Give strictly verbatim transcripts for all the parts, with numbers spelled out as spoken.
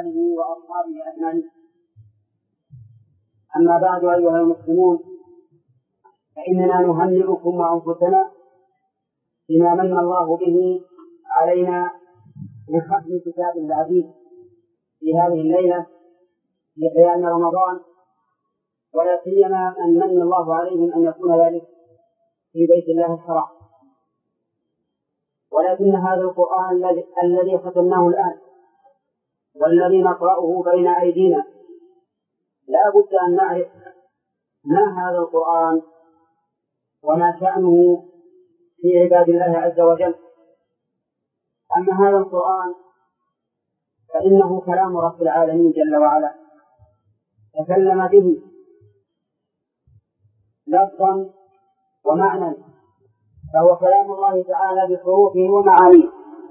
آله وأصحابه أجمعين. أما بعد أيها المسلمون، فإننا نهنئكم وأنفسنا بما من الله به علينا من ختم كتاب العزيز في هذه الليلة في قيام رمضان، ولا سيما أن من الله عليهم أن يكون ذلك في بيت الله الحرام. ولكن هذا القرآن الذي ختمناه الآن والذي نقرأه بين أيدينا لا بد أن نعرف ما هذا القرآن وما شأنه في عباد الله عز وجل. أما هذا القرآن فإنه كلام رب العالمين جل وعلا، تكلم به لفظا ومعنى، فهو كلام الله تعالى بحروفه ومعانيه،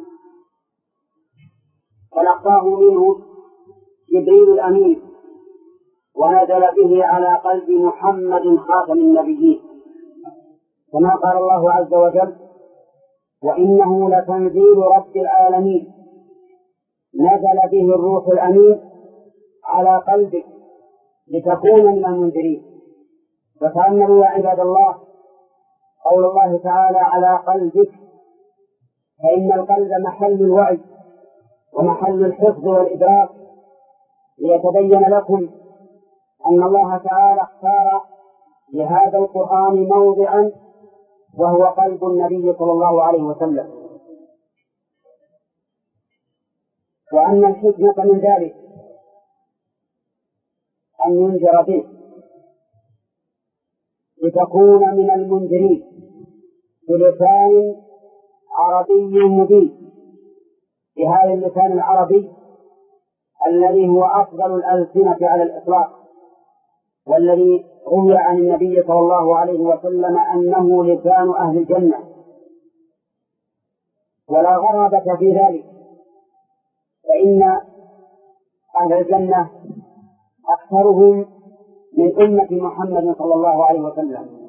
تلقاه منه جبريل الأمين ونزل به على قلب محمد خاتم النبيين، كما قال الله عز وجل: وإنه لتنزيل رب العالمين نزل به الروح الأمين على قلبك لتكون من المنذرين. وتأملوا يا عباد الله قول الله تعالى على قلبك، فإن القلب محل الوعي ومحل الحفظ والإدراك، ليتبين لكم أن الله تعالى اختار لهذا القرآن موضعا وهو قلب النبي صلى الله عليه وسلم، وأن الحكمة من ذلك أن ينذر به لتكون من المنذرين بلسان عربي مبين، بهذا اللسان العربي الذي هو أفضل الألسنة على الإطلاق، والذي روي عن النبي صلى الله عليه وسلم أنه لسان أهل الجنة، ولا غرابة في ذلك، فإن أهل الجنة أكثرهم من أمة محمد صلى الله عليه وسلم.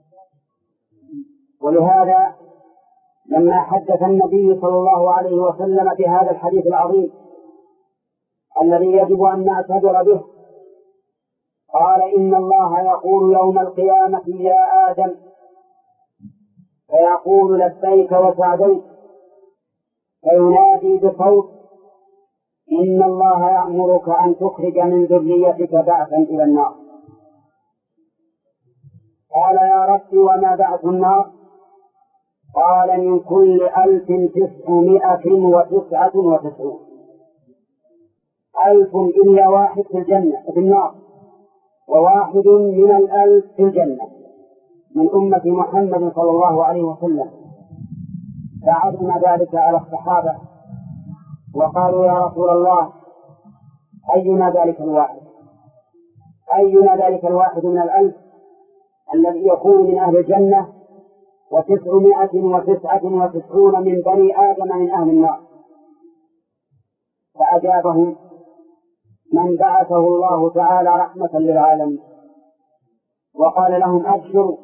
ولهذا لما حدث النبي صلى الله عليه وسلم بهذا الحديث العظيم الذي يجب أن نعتبر به، قال: إن الله يقول يوم القيامة يا آدم، فيقول لبيك وسعديك، فينادي بصوت: إن الله يأمرك أن تخرج من ذريتك بعثا إلى النار. قال: يا رب وما بعث النار؟ قال: من كل ألف تسعمائة وتسعة وتسعون، ألف إلا واحد في الجنة في النار، وواحد من الألف في الجنة من أمة محمد صلى الله عليه وسلم. فعظم ذلك على الصحابة وقالوا: يا رسول الله، أينا ذلك الواحد؟ أينا ذلك الواحد من الألف الذي يكون من أهل الجنة وتسعمائة وتسعة وتسعون من بني آدم من أهل النار؟ فأجابهم: من بعثه الله تعالى رحمة للعالمين. وقال لهم: أبشروا،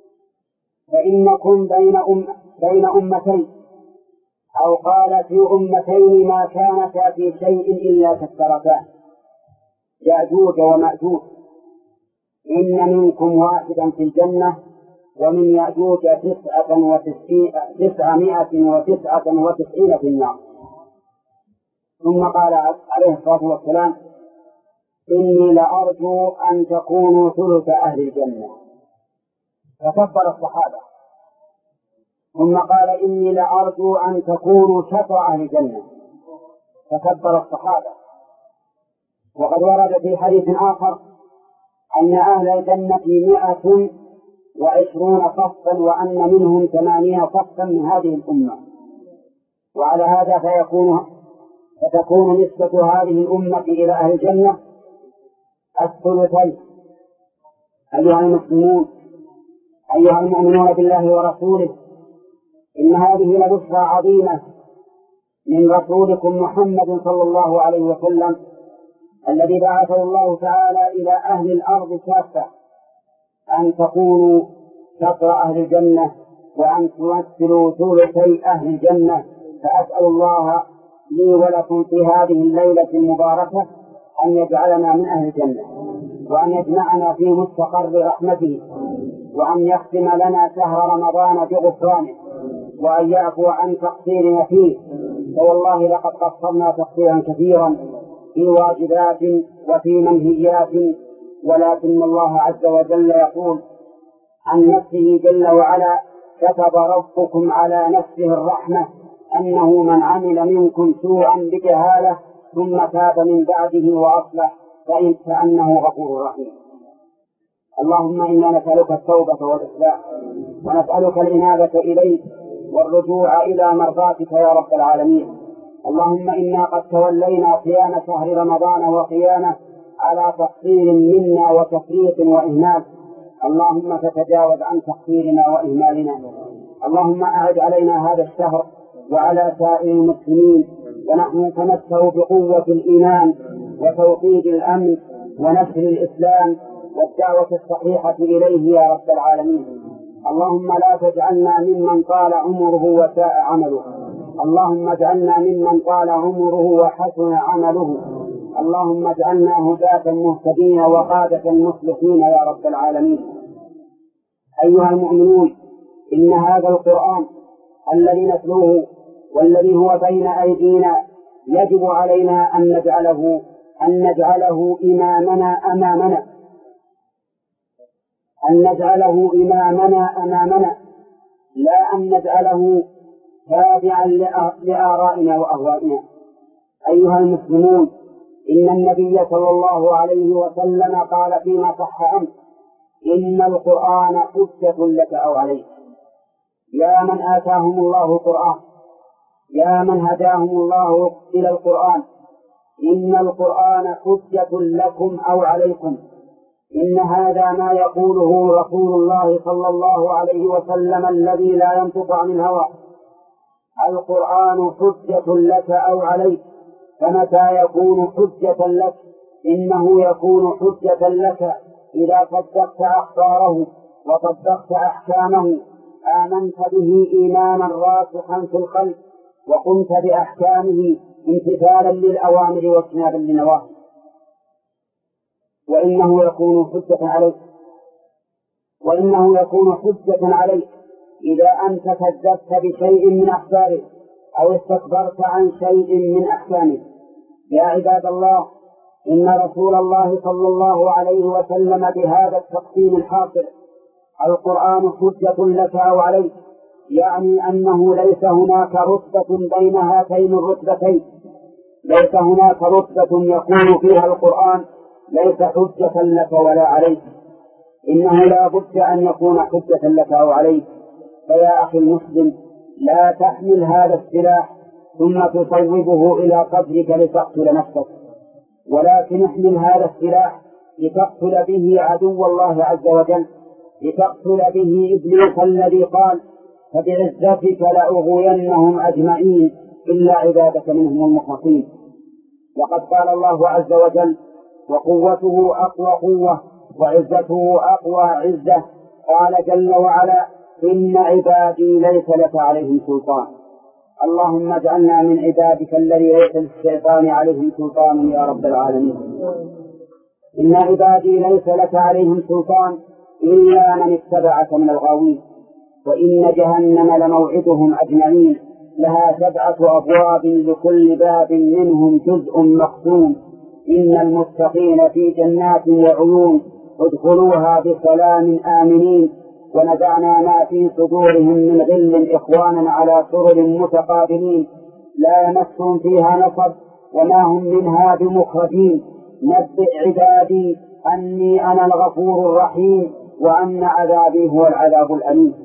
فإنكم بين, أم بين أمتين، أو قال في أمتين ما كانتا في شيء إلا كثرتان، يأجوج ومأجوج، إن منكم واحدا في الجنة ومن يأجوج تسعة وتسعمائة وتسعة وتسعين في النار. ثم قال عليه الصلاة والسلام: إني لأرجو أن تكونوا ثلث أهل الجنة. فكبر الصحابة. ثم قال: إني لأرجو أن تكونوا شطر أهل الجنة. فكبر الصحابة. وقد ورد في حديث آخر أن أهل الجنة مئة وعشرون صفا، وأن منهم ثمانين صفا من هذه الأمة. وعلى هذا فيكون فتكون نسبة هذه الأمة إلى أهل الجنة الثلثين. أيها المسلمون، أيها المؤمنون بالله ورسوله، إن هذه لبشرى عظيمة من رسولكم محمد صلى الله عليه وسلم، الذي بعثه الله تعالى إلى أهل الأرض كافة، أن تكونوا شطر أهل الجنة وأن تمثلوا ثلثي أهل الجنة. فأسأل الله لي ولكم في هذه الليلة المباركة أن يجعلنا من أهل الجنة، وأن يجمعنا في مستقر رحمته، وأن يختم لنا شهر رمضان بغفرانه، وأن يعفو عن تقصيرنا فيه. فوالله لقد قصرنا تقصيرا كثيرا في واجبات وفي منهيات، ولكن الله عز وجل يقول عن نفسه جل وعلا: كتب ربكم على نفسه الرحمة أنه من عمل منكم سوءا بجهالة ثم تاب من بعده وأصلح فإنه غفور رحيم. اللهم إنا نسألك التوبة والإصلاح، ونسألك الإنابة إليك والرجوع إلى مرضاتك يا رب العالمين. اللهم إنا قد تولينا صيام شهر رمضان وقيامه على تقصير منا وتفريط وإهمال، اللهم فتجاوز عن تقصيرنا وإهمالنا. اللهم أعد علينا هذا الشهر وعلى سائر المسلمين ونحن نتمتع بقوة الإيمان وتوطيد الأمن ونشر الإسلام والدعوة الصحيحة إليه يا رب العالمين. اللهم لا تجعلنا ممن طال عمره وساء عمله، اللهم اجعلنا ممن طال عمره وحسن عمله، اللهم اجعلنا هداة مهتدين وقادة مصلحين يا رب العالمين. أيها المؤمنون، إن هذا القرآن الذي نتلوه والذي هو بين أيدينا يجب علينا أن نجعله أن نجعله إمامنا أمامنا أن نجعله إمامنا أمامنا لا أن نجعله تابعا لآرائنا وأهوائنا. أيها المسلمون، إن النبي صلى الله عليه وسلم قال فيما صح عنه: إن القرآن حجة لك أو عليك. يا من آتاهم الله القرآن، يا من هداهم الله إلى القرآن، إن القرآن حجة لكم أو عليكم. إن هذا ما يقوله رسول الله صلى الله عليه وسلم الذي لا ينطق عن الهوى: القرآن حجة لك أو عليك. فمتى يكون حجة لك؟ إنه يكون حجة لك إذا صدقت أخباره وطبقت أحكامه، آمنت به إيمانا راسخا في القلب، وقمت بأحكامه امتثالا للأوامر واجتنابا للنواهي. وإنه يكون حجة عليك وإنه يكون حجة عليك إذا أنت كذبت بشيء من أخباره أو استكبرت عن شيء من أحكامه. يا عباد الله، إن رسول الله صلى الله عليه وسلم بهذا التقسيم الحاصل: القرآن حجة لك أو عليك، يعني أنه ليس هناك رتبة بين هاتين الرتبتين، ليس هناك رتبة يكون فيها القرآن ليس حجة لك ولا عليك، إنه لا بد أن يكون حجة لك أو عليك. فيا أخي المسلم، لا تحمل هذا السلاح ثم تصوبه إلى قدرك لتقتل نفسك، ولكن احمل هذا السلاح لتقتل به عدو الله عز وجل، لتقتل به إبليس الذي قال: فبعزتك لأغوينهم أجمعين إلا عبادك منهم المخلصين. وقد قال الله عز وجل: وقوته أقوى قوة وعزته أقوى عزة. قال جل وعلا: إن عبادي ليس لك عليهم سلطان. اللهم اجعلنا من عبادك الذي ليس للشيطان عليهم سلطان يا رب العالمين. إن عبادي ليس لك عليهم سلطان إلا من اتبعك من الغاوين. وإن جهنم لموعدهم أجمعين، لها سبعة أبواب لكل باب منهم جزء مقسوم. إن المتقين في جنات وعيون، ادخلوها بسلام آمنين. ونزعنا ما في صدورهم من غل إخوانا على سرر متقابلين، لا يمسهم فيها نصب وما هم منها بمخرجين. نبئ عبادي أني أنا الغفور الرحيم وأن عذابي هو العذاب الأليم.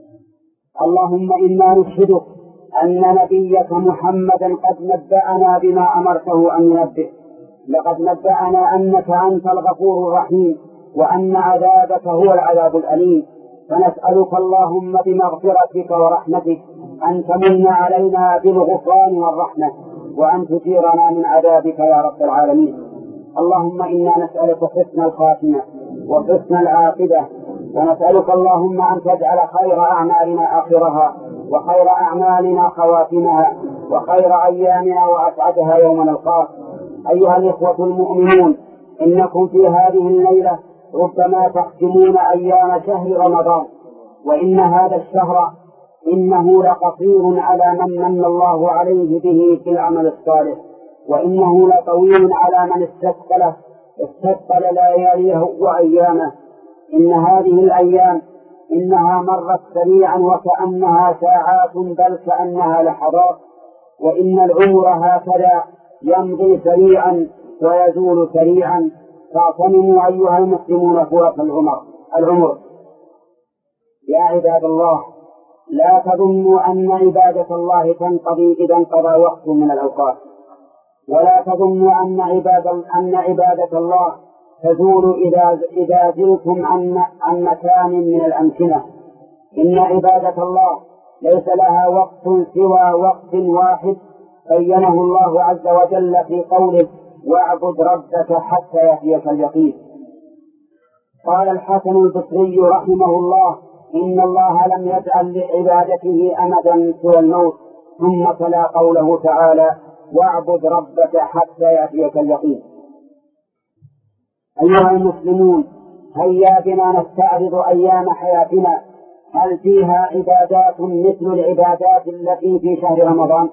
اللهم إنا نشهدك أن نبيك محمدا قد نبأنا بما أمرته أن ينبئ. لقد نبأنا أنك أنت الغفور الرحيم وأن عذابك هو العذاب الأليم. فنسألك اللهم بمغفرتك ورحمتك أن تمن علينا بالغفران والرحمة، وأن تجيرنا من عذابك يا رب العالمين. اللهم إنا نسألك حسن الخاتمة وحسن العاقبة، ونسألك اللهم أن تجعل خير أعمالنا آخرها وخير أعمالنا خواتمها، وخير أيامنا وأسعدها يوم نلقاك. أيها الإخوة المؤمنون، إنكم في هذه الليلة ربما تختمون أيام شهر رمضان، وإن هذا الشهر إنه لقصير على من من الله عليه به في العمل الصالح، وإنه لطويل على من استثقله استثقل لياليه وأيامه. إن هذه الأيام إنها مرت سريعا وكأنها ساعات، بل كأنها لحظات، وإن العمر هكذا يمضي سريعا ويزول سريعا. فاغتنموا أيها المسلمون فرص العمر العمر يا عباد الله، لا تظنوا أن عبادة الله تنقضي إذا انقضى وقت من الأوقات، ولا تظنوا أن عبادة, أن عبادة الله تزول إذا, إذا زلتم عن, عن مكان من الأمكنة. إن عبادة الله ليس لها وقت سوى وقت واحد بينه الله عز وجل في قوله: واعبد ربك حتى يأتيك اليقين. قال الحسن البصري رحمه الله: إن الله لم يجعل لعبادته أمدا سوى الموت. ثم تلا قوله تعالى: واعبد ربك حتى يأتيك اليقين. أيها المسلمون، هيا بنا نستعرض أيام حياتنا، هل فيها عبادات مثل العبادات التي في شهر رمضان؟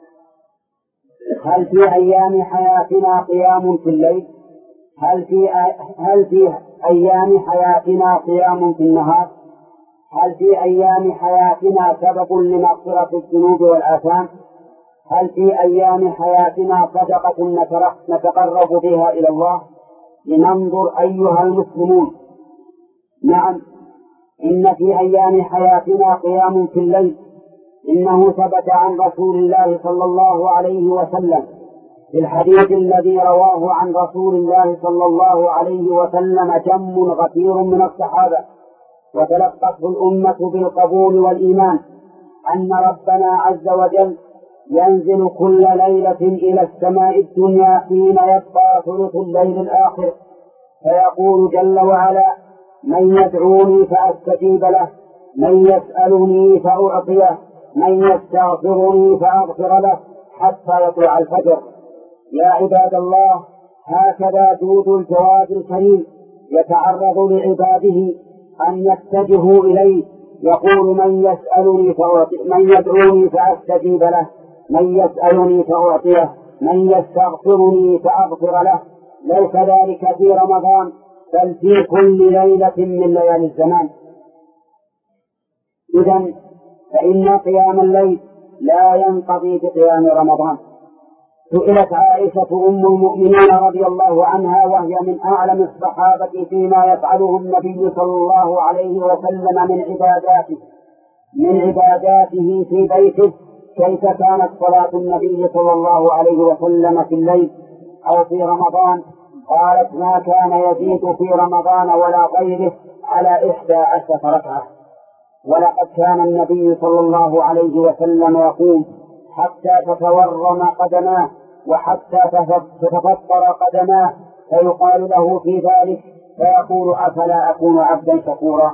هل في أيام حياتنا قيام في الليل؟ هل في, هل في أيام حياتنا قيام في النهار؟ هل في أيام حياتنا سبب لمغفرة الذنوب والآثام؟ هل في أيام حياتنا صدقة نتقرب بها إلى الله؟ لننظر أيها المسلمون. نعم، إن في أيام حياتنا قيام في الليل. إنه ثبت عن رسول الله صلى الله عليه وسلم في الحديث الذي رواه عن رسول الله صلى الله عليه وسلم جم غفير من الصحابة وتلقته الأمة بالقبول والإيمان، أن ربنا عز وجل ينزل كل ليلة إلى السماء الدنيا حين يبقى ثلث الليل الآخر، فيقول جل وعلا: من يدعوني فأستجيب له، من يسألني فأعطيه، من يستغفرني فأغفر له، حتى يطلع الفجر. يا عباد الله، هكذا جود الجواد الكريم يتعرض لعباده أن يتجهوا إليه. يقول: من يسألني فأعطيه، من يدعوني فأستجيب له، من يسألني فأعطيه، من يستغفرني فأغفر له. ليس ذلك في رمضان، بل في كل ليلة من ليالي الزمان. إذن فإن قيام الليل لا ينقضي بقيام رمضان. سئلت عائشة أم المؤمنين رضي الله عنها، وهي من أعلم الصحابة فيما يفعله النبي صلى الله عليه وسلم من عباداته من عباداته في بيته، كيف كانت صلاة النبي صلى الله عليه وسلم في الليل أو في رمضان؟ قالت: ما كان يزيد في رمضان ولا غيره على إحدى عشرة ركعة. ولقد كان النبي صلى الله عليه وسلم يقوم حتى تتورم قدماه وحتى تتفطر قدماه، فيقال له في ذلك فيقول: أفلا أكون عبدا شكورا.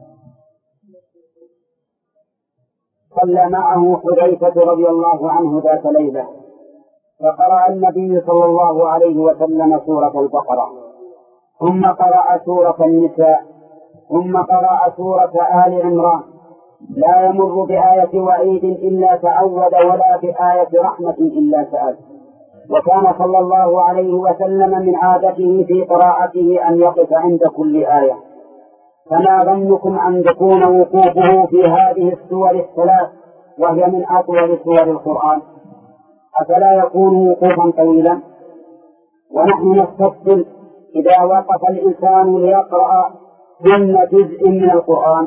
صلى معه حذيفة رضي الله عنه ذات ليلة، فقرأ النبي صلى الله عليه وسلم سورة البقرة، ثم قرأ سورة النساء، ثم قرأ سورة آل عمران. لا يمر بآية وعيد إلا تعود، ولا بآية رحمة إلا سأل. وكان صلى الله عليه وسلم من عادته في قراءته أن يقف عند كل آية. فما ظنكم أن يكون وقوفه في هذه السور الثلاث وهي من أطول سور القرآن؟ أفلا يكون وقوفا طويلا؟ ونحن نستفصل: إذا وقف الإنسان ليقرأ كل جزء من القرآن.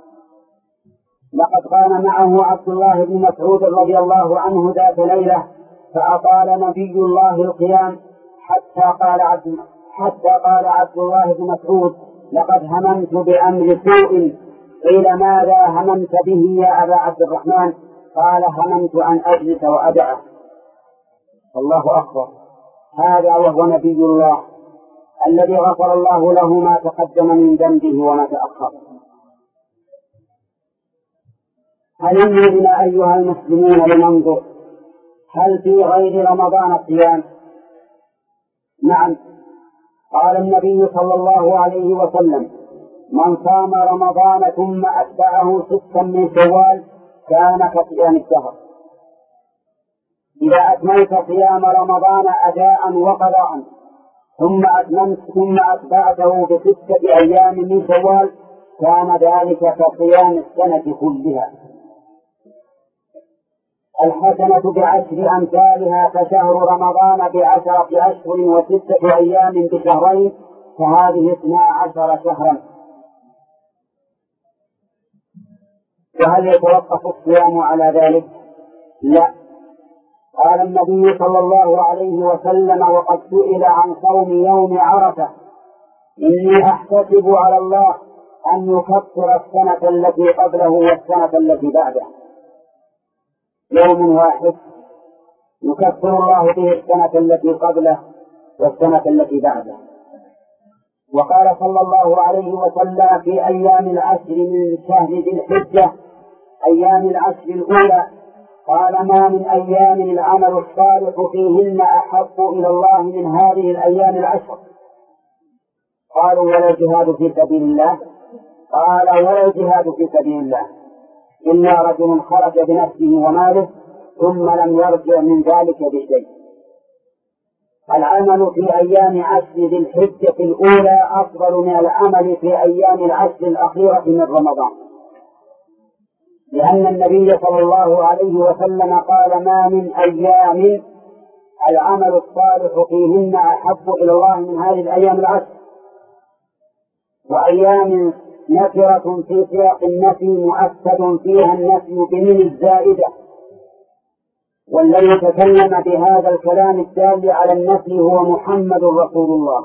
لقد كان معه عبد الله بن مسعود رضي الله عنه ذات ليلة، فأطال نبي الله القيام حتى قال عبد حتى قال عبد الله بن مسعود: لقد هممت بأمر سوء. قيل: ماذا هممت به يا أبا عبد الرحمن؟ قال: هممت أن أجلس وأدعه. الله أكبر، هذا وهو نبي الله الذي غفر الله له ما تقدم من ذنبه وما تأخر. هل بنا أيها المسلمون لننظر هل في غير رمضان صيام؟ نعم. قال النبي صلى الله عليه وسلم: من صام رمضان ثم أتبعه ستا من شوال كان كصيام الدهر. إذا أتممت صيام رمضان أداء وقضاء ثم أتممت ثم أتبعته بستة أيام من شوال كان ذلك كصيام السنة كلها. الحسنة بعشر أمثالها، فشهر رمضان بعشرة أشهر وستة أيام بشهرين، فهذه اثنا عشر شهرا. وهل يتوقف الصيام على ذلك؟ لا. قال النبي صلى الله عليه وسلم وقد سئل عن صوم يوم عرفة: إني أحتسب على الله أن يكفر السنة التي قبله والسنة التي بعده. يوم واحد يكفر الله به السنة التي قبله والسنة التي بعده. وقال صلى الله عليه وسلم في أيام العشر من شهر ذي الحجة، أيام العشر الأولى، قال: ما من أيام العمل الصالح فيهن أحب إلى الله من هذه الأيام العشر. قالوا: ولا الجهاد في سبيل الله؟ قال: ولا الجهاد في سبيل الله إلا رجل خرج بنفسه وماله ثم لم يرجع من ذلك بشيء. العمل في أيام عشر ذي الحجة الأولى أفضل من العمل في أيام العشر الأخيرة من رمضان، لأن النبي صلى الله عليه وسلم قال: ما من أيام العمل الصالح فيهن أحب إلى الله من هذه الأيام العشر. وأيام نكرة في سياق النفي مؤكد فيها النفي بمن الزائدة، والذي تكلم بهذا الكلام الدال على النفي هو محمد رسول الله،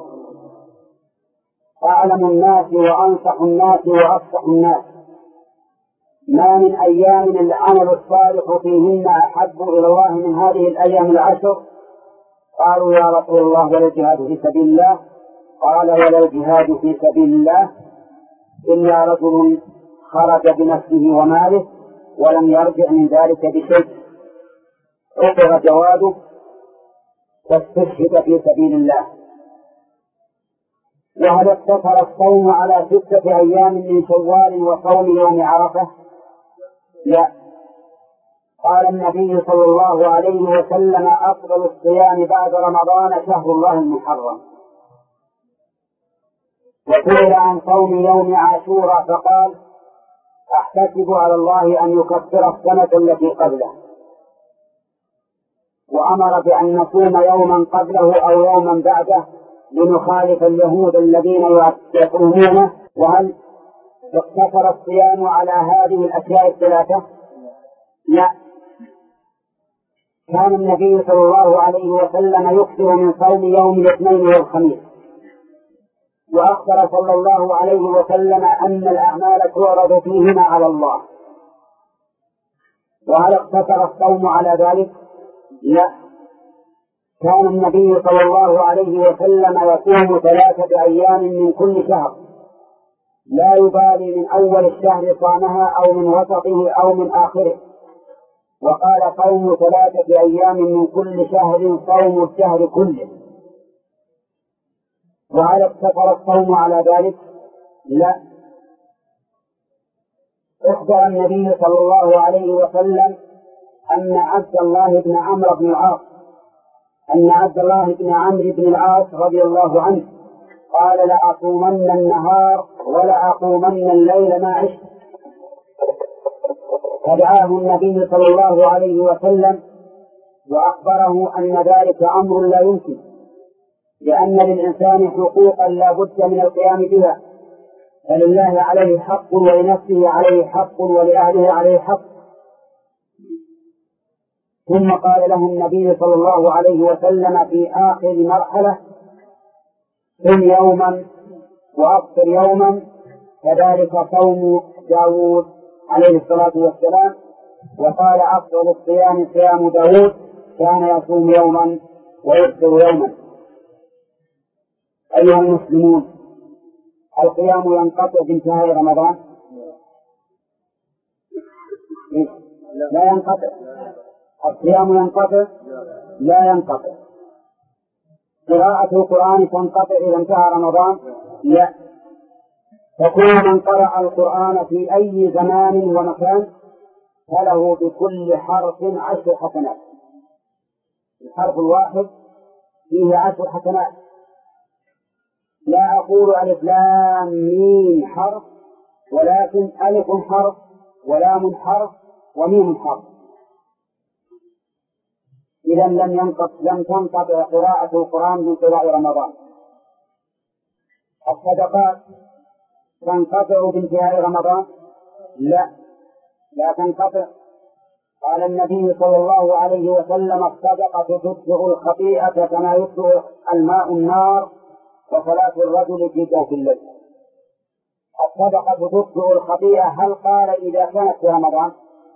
أعلم الناس وأنصح الناس وأفصح الناس. ما من أيام العمل الصالح فيهن أحب إلى الله من هذه الأيام العشر. قالوا: يا رسول الله ولا الجهاد في سبيل الله؟ قال: ولا الجهاد في سبيل الله إلا رجل خرج بنفسه وماله ولم يرجع من ذلك بشيء، عقر جواده واستشهد في سبيل الله. وهل اقتصر الصوم على ستة أيام من شوال وصوم يوم عرفة؟ لا. قال النبي صلى الله عليه وسلم: أفضل الصيام بعد رمضان شهر الله المحرم. وسئل عن صوم يوم عاشوراء فقال: أحتسب على الله أن يكفر السنة التي قبله. وأمر بأن نصوم يوما قبله أو يوما بعده لنخالف اليهود الذين يصومونه. وهل اقتصر الصيام على هذه الأشياء الثلاثة؟ لا. كان النبي صلى الله عليه وسلم يكثر من صوم يوم الاثنين والخميس، وأخبر صلى الله عليه وسلم أن الأعمال تعرض فيهما على الله. وهل اقتصر الصوم على ذلك؟ لا. كان النبي صلى الله عليه وسلم يصوم ثلاثة أيام من كل شهر، لا يبالي من أول الشهر صامها أو من وسطه أو من آخره. وقال: صوم ثلاثة أيام من كل شهر صوم الشهر كله. وهل اقتصر الصوم على ذلك؟ لا. أخبر النبي صلى الله عليه وسلم أن عبد الله بن عمرو بن العاص أن عبد الله بن عمرو بن العاص رضي الله عنه قال: لأصومن النهار ولأقومن الليل ما عشت. فدعاه النبي صلى الله عليه وسلم وأخبره أن ذلك أمر لا يمكن، لأن للإنسان حقوقا لا بد من القيام بها، فلله عليه حق ولنفسه عليه حق ولأهله عليه حق. ثم قال له النبي صلى الله عليه وسلم في آخر مرحلة: صم يوما وأفطر يوما، كذلك صوم داود عليه الصلاة والسلام. وقال: أفضل الصيام صيام داود، كان يصوم يوما ويفطر يوما. أيها المسلمون، القيام ينقطع بانتهاء رمضان؟ لا ينقطع. الصيام ينقطع؟ لا ينقطع. قراءة القرآن تنقطع إذا انتهى رمضان؟ لا. فكل من قرأ القرآن في أي زمان ومكان فله بكل حرف عشر حسنات. الحرف الواحد فيه عشر حسنات. لا أقول ألف لام ميم حرف، ولكن ألف حرف ولام حرف وميم حرف. إذا لم ينقطع لم تنقطع قراءة القرآن من قراءة رمضان. الصدقات تنقطع بانتهاء رمضان؟ لا، لا تنقطع. قال النبي صلى الله عليه وسلم: الصدقة تطفئ الخطيئة كما يطفئ الماء النار وصلاة الرجل في جوف الليل. الصدقة تطفئ الخطيئة، هل قال إذا كانت في رمضان؟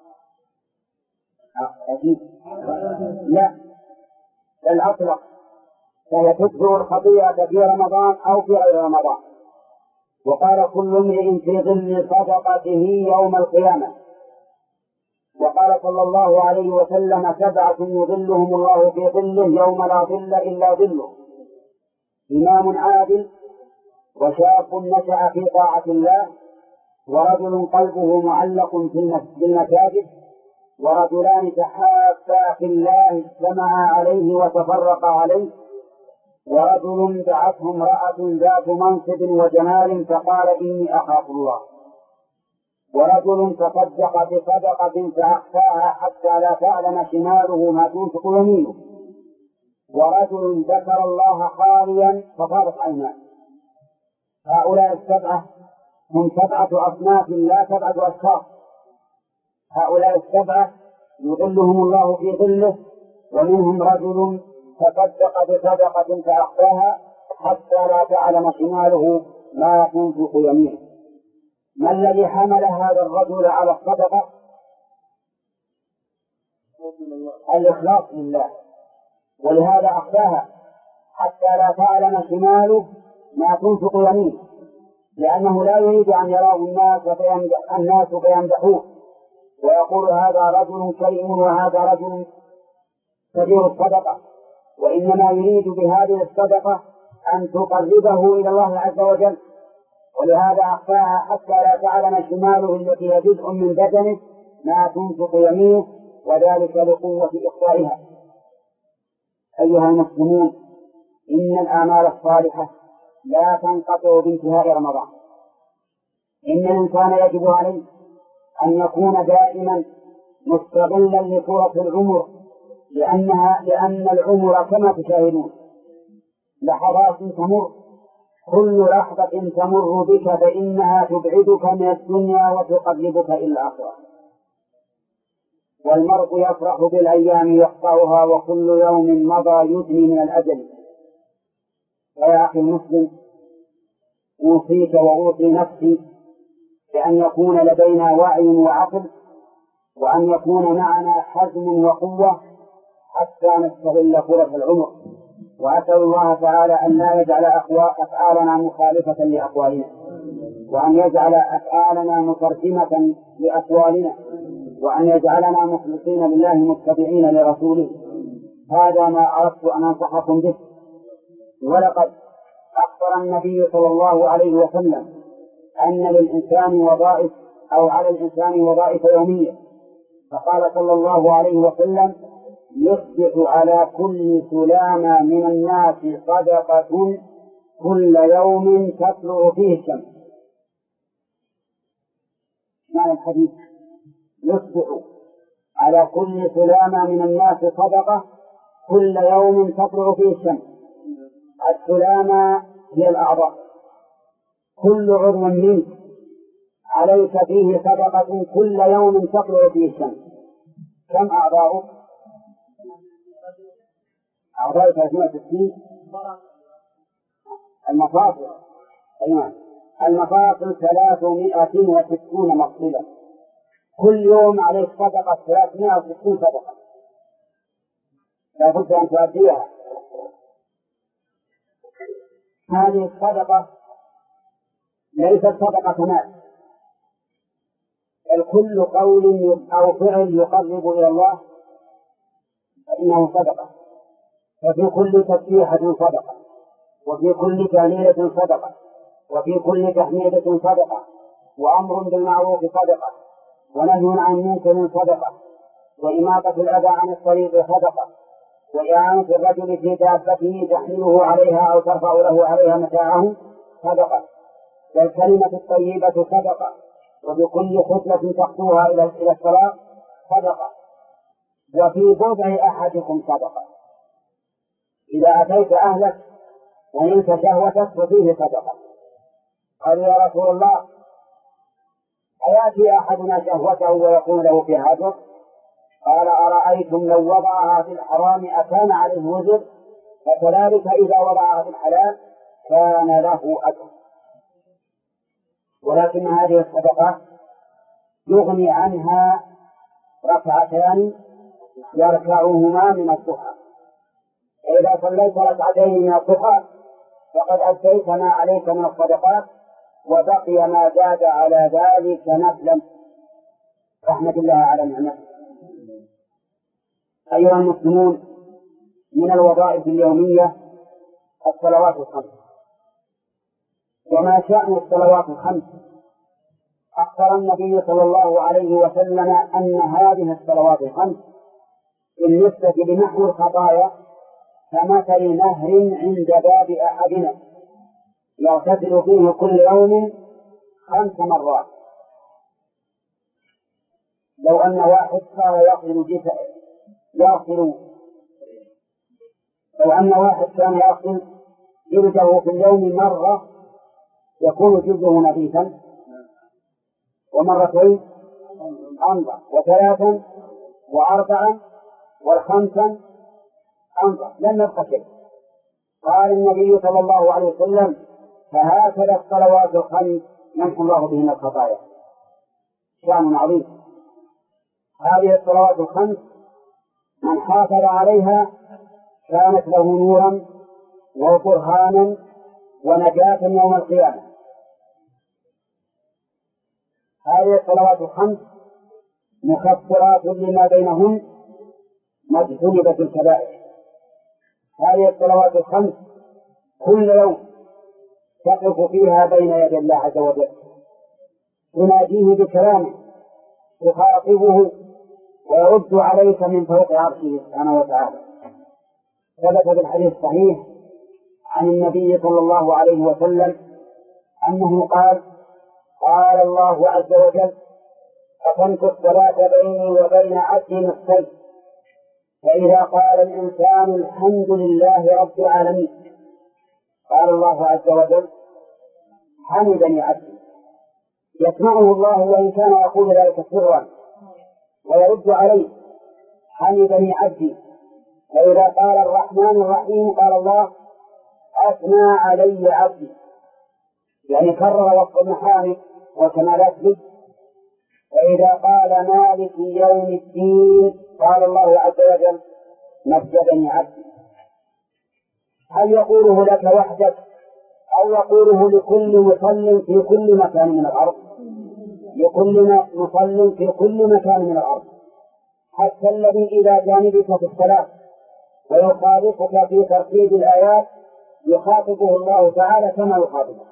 أكيد لا، بل أطلق، فهي تطفئ الخطيئة في رمضان أو في غير رمضان. وقال: كل امرئ في ظل صدقته يوم القيامة. وقال صلى الله عليه وسلم: سبعة يظلهم الله في ظله يوم لا ظل إلا ظله: إمام عادل، وشاب نشأ في طاعة الله، ورجل قلبه معلق في المساجد، ورجلان تحابا في الله اجتمعا عليه وتفرقا عليه، ورجل دعته امرأة ذات منصب وجمال فقال: إني أخاف الله، ورجل تصدق بصدقة فأخفاها حتى لا تعلم شماله ما تنفق يمينه، ورجل ذكر الله خاليا ففاضت عيناه. هؤلاء السبعة هم سبعة أصناف لا سبعة أشخاص. هؤلاء السبعة يظلهم الله في ظله، ومنهم رجل تصدق بصدقة فأخفاها حتى لا تعلم شماله ما تنفق يمينه. ما الذي حمل هذا الرجل على الصدقة؟ الإخلاص لله، ولهذا أخفاها حتى لا تعلم شماله ما تنفق يمينه، لأنه لا يريد أن يراه الناس فيمدح الناس فيمدحوه ويقول: هذا رجل كريم وهذا رجل كبير الصدقة، وإنما يريد بهذه الصدقة أن تقربه إلى الله عز وجل. ولهذا أخفاها حتى لا تعلم شماله التي هي جزء من بدنه ما تنفق يمينه، وذلك لقوة إخفائها. أيها المسلمون، إن الأعمال الصالحة لا تنقطع بانتهاء رمضان. إن الإنسان يجب عليه أن يكون دائما مستغلا لفرص العمر، لأنها لأن العمر كما تشاهدون لحظات تمر، كل لحظة تمر بك فإنها تبعدك من الدنيا وتقربك إلى الآخرة. والمرء يفرح بالأيام يقطعها، وكل يوم مضى يدني من الأجل. ويا أخي المسلم، أوصيك وأوصي نفسي بأن يكون لدينا وعي وعقل، وأن يكون معنا حزم وقوة حتى نستغل فرص العمر. وأسأل الله تعالى أن لا يجعل أفعالنا مخالفة لأقوالنا، وأن يجعل أفعالنا مترجمة لأقوالنا، وأن يجعلنا مخلصين لله متبعين لرسوله. هذا ما أردت أن أنصحكم به. ولقد أخبر النبي صلى الله عليه وسلم أن للإنسان وظائف أو على الإنسان وظائف يومية، فقال صلى الله عليه وسلم: يصبح على كل سلامة من الناس صدقة كل يوم تطلع فيه الشمس. معنى الحديث: يصبح على كل سلامة من الناس صدقة كل يوم تطلع فيه الشمس. السلامة هي الأعضاء، كل عضو منك عليك فيه صدقة كل يوم تطلع فيه الشمس. كم أعضاؤك؟ أعضاء ثلاثمائة وستين. المفاصل أيضا المفاصل ثلاثمائة وستون مفصلا، كل يوم عليك صدقة ثلاثمائة وستين صدقة، لا بد أن تؤديها. هذه الصدقة ليست صدقة مال، بل كل قول أو فعل يقرب إلى الله فإنه صدقة، وفي كل تسبيحة صدقة، وفي كل تهليلة صدقة، وفي كل تحميدة صدقة، وأمر بالمعروف صدقة، ونهي عن منكر صدقة، وإماطة الأذى عن الطريق صدقة، وإعانة الرجل في دابته تحمله عليها أو ترفع له عليها متاعه صدقة، والكلمة الطيبة صدقة، وبكل خطوة تخطوها إلى الصلاة صدقة، وفي بضع أحدكم صدقة، إذا أتيت أهلك ونلت شهوتك ففيه صدقة. قال يا رسول الله أيأتي أحدنا شهوته ويكون له في هذا؟ قال أرأيتم لو وضعها في الحرام أكان عليه وزر؟ فكذلك إذا وضعها في الحلال كان له أجر. ولكن هذه الصدقة يغني عنها ركعتان يركعهما من الضحى، إذا صليت ركعتين من الضحى فقد أديت ما عليك من الصدقات، وبقي ما زاد على ذلك نفلا، رحمة الله على نعمته. أيها المسلمون، من الوظائف اليومية الصلوات الخمس. وما شأن الصلوات الخمس؟ أخبر النبي صلى الله عليه وسلم أن هذه الصلوات الخمس بالنسبة لمحو الخطايا كمثل نهر عند باب أحدنا يغتسل فيه كل يوم خمس مرات. لو أن واحد صار يغسل جسده يغسل لو أن واحد كان يغسل جلده في اليوم مرة يكون جلده نظيفا، ومرتين أنظف، وثلاثا وأربعا والخمسا أنظف، لم يبقى شيء. قال النبي صلى الله عليه وسلم فهكذا الصلوات الخمس يمحو الله بهن الخطايا. شأن عظيم. هذه الصلوات الخمس من حافظ عليها كانت له نورا وبرهانا ونجاة يوم القيامة. هذه الصلوات الخمس مكفرات لما بينهن ما اجتنبت الكبائر. هذه الصلوات الخمس كل يوم تقف فيها بين يدي الله عز وجل، تناديه بكلامه، تخاطبه ويرد عليك من فوق عرشه سبحانه وتعالى. ثبت بالحديث الصحيح عن النبي صلى الله عليه وسلم أنه قال قال الله عز وجل قسمت الصلاة بيني وبين عبدي نصفين، فإذا قال الإنسان الحمد لله رب العالمين قال الله عز وجل حمدني عبدي، يسمعه الله وإن كان يقول ذلك سرا، ويرد عليه حمدني عبدي. فإذا قال الرحمن الرحيم قال الله أثنى علي عبدي، يعني كرر وصف المحامد وكمالات به. وإذا قال مالك يوم الدين قال الله عز وجل مجدني عبدي. هل يقوله لك وحدك أو يقوله لكل مصل في كل مكان من الأرض؟ لكل مصل في كل مكان من الأرض، حتى الذي إلى جانبك في الصلاة ويخالفك في ترتيب الآيات يخاطبه الله تعالى كما يخاطبه،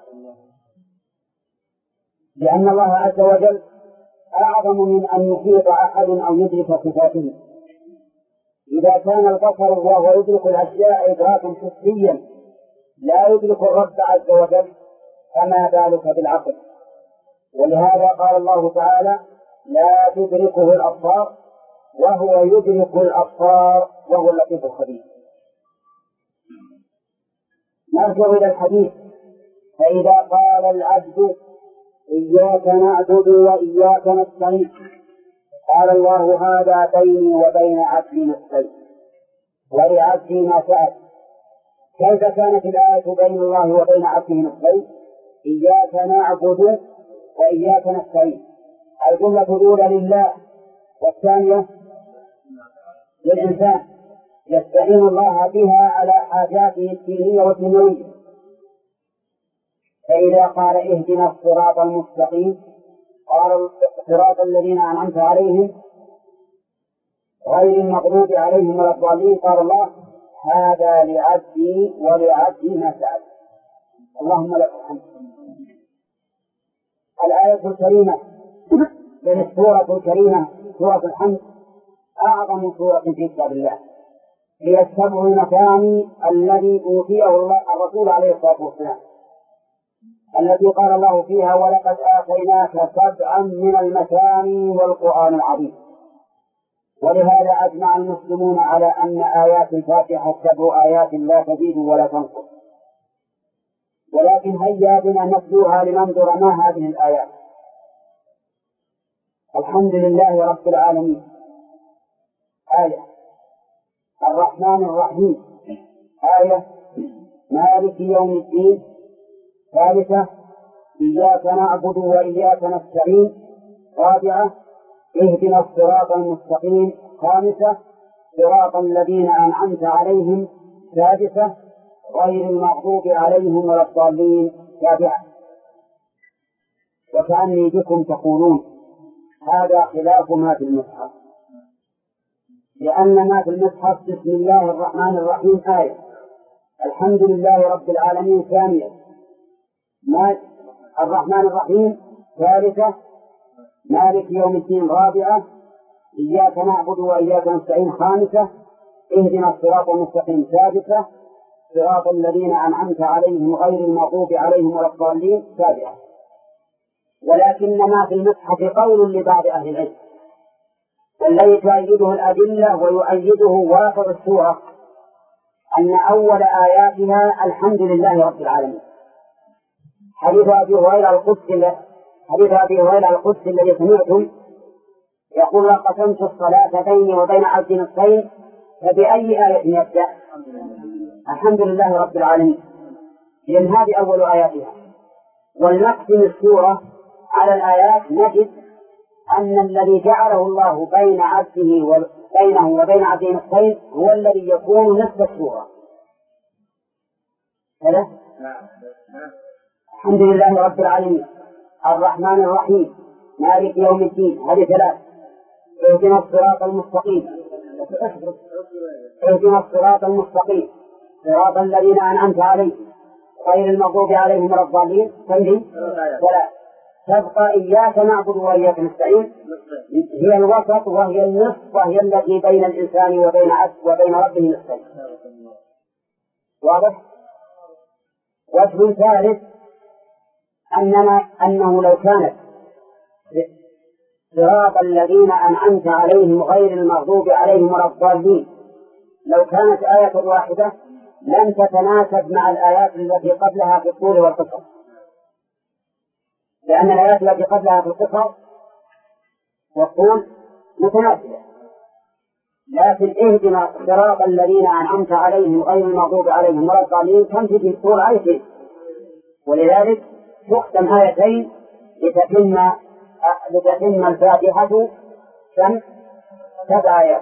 لأن الله عز وجل أعظم من أن يحيط أحد أو يدرك صفاته. إذا كان البصر وهو يدرك الأشياء إدراكا حسيا لا يدرك الرب عز وجل، فما بالك بالعقل؟ ولهذا قال الله تعالى لا تدركه الأبصار وهو يدرك الأبصار وهو اللطيف الخبير. نرجع إلى الحديث. فإذا قال العبد إياك نعبد وإياك نستعين قال الله هذا بيني وبين عبدي نصفين ولعبدي ما سأل. كيف كانت الآية بين الله وبين عبده نصفين؟ إياك نعبد وإياك نستعين، الجملة الأولى لله والثانية للإنسان يستعين الله بها على حاجاته الدينية والدنيوية. فإذا قال اهدنا الصراط المستقيم قال صراط الذين أنعمت عليهم غير المغضوب عليهم ولا الضالين قال الله هذا لعبدي ولعبدي ما سأل. اللهم لك الحمد. الآية الكريمة من السورة الكريمة سورة الحمد أعظم سورة في كتاب الله، هي السبع المثاني الذي أوتيه الله الرسول عليه الصلاة والسلام، التي قال الله فيها ولقد آتيناك سبعا من المثاني والقرآن العظيم. ولهذا أجمع المسلمون على أن آيات الفاتحة سبع آيات لا تزيد ولا تنقص، ولكن هيا بنا نتلوها لننظر ما هذه الآيات. الحمد لله رب العالمين آية، الرحمن الرحيم آية، مالك يوم الدين ثالثة، إياك نعبد وإياك نستعين رابعة، اهدنا الصراط المستقيم خامسة، صراط الذين أنعمت عليهم سادسة، غير المغضوب عليهم ولا الضالين سابعة. وكأني بكم تقولون هذا خلاف ما في المصحف، لأن ما في المصحف بسم الله الرحمن الرحيم آية، الحمد لله رب العالمين ثانية، ما الرحمن الرحيم ثالثة، مالك يوم الدين رابعة، إياك نعبد وإياك نستعين خامسة، اهدنا الصراط المستقيم سادسة، صراط الذين أنعمت عليهم غير المغضوب عليهم ولا الضالين سابعة. ولكن ما في المصحف قول لبعض أهل العلم والذي تؤيده الأدلة ويؤيده واقع السورة أن أول آياتها الحمد لله رب العالمين. حديث أبي هريرة القدسي حديث أبي هريرة القدسي الذي سمعتم يقول قسمت الصلاة بيني وبين عبدي نصفين فبأي آية يبدأ؟ الحمد لله رب العالمين، لأن هذه أول آياتها. ولنقسم السورة على الآيات نجد أن الذي جعله الله بين عبده وبينه وبين عبده نصفين هو الذي يكون نصف السورة. هذا الحمد لله رب العالمين، الرحمن الرحيم، مالك يوم الدين، هذه ثلاث. اهدنا الصراط المستقيم، اهدنا الصراط المستقيم، صراط الذين أنعمت عليهم غير المغضوب عليهم ولا الضالين تنجي ثلاث. تبقى إياك نعبد وإياك نستعين، هي الوسط وهي النصف وهي التي بين الإنسان وبين عبد وبين ربه نستعين. واضح؟ وجه ثالث أننا أنه لو كانت صراط الذين أنعمت عليهم غير المغضوب عليهم ولا الضالين لو كانت آية واحدة لم تتناسب مع الآيات التي قبلها في الطول والقصر، لأن الآيات التي قبلها في القصر والطول متناسبة. لكن اهدنا صراط الذين أنعمت عليهم غير المغضوب عليهم ولا الضالين تمشي في الطول آيتين، ولذلك تختم آيتين لتتم لتتم الفاتحة كم؟ سبع آيات.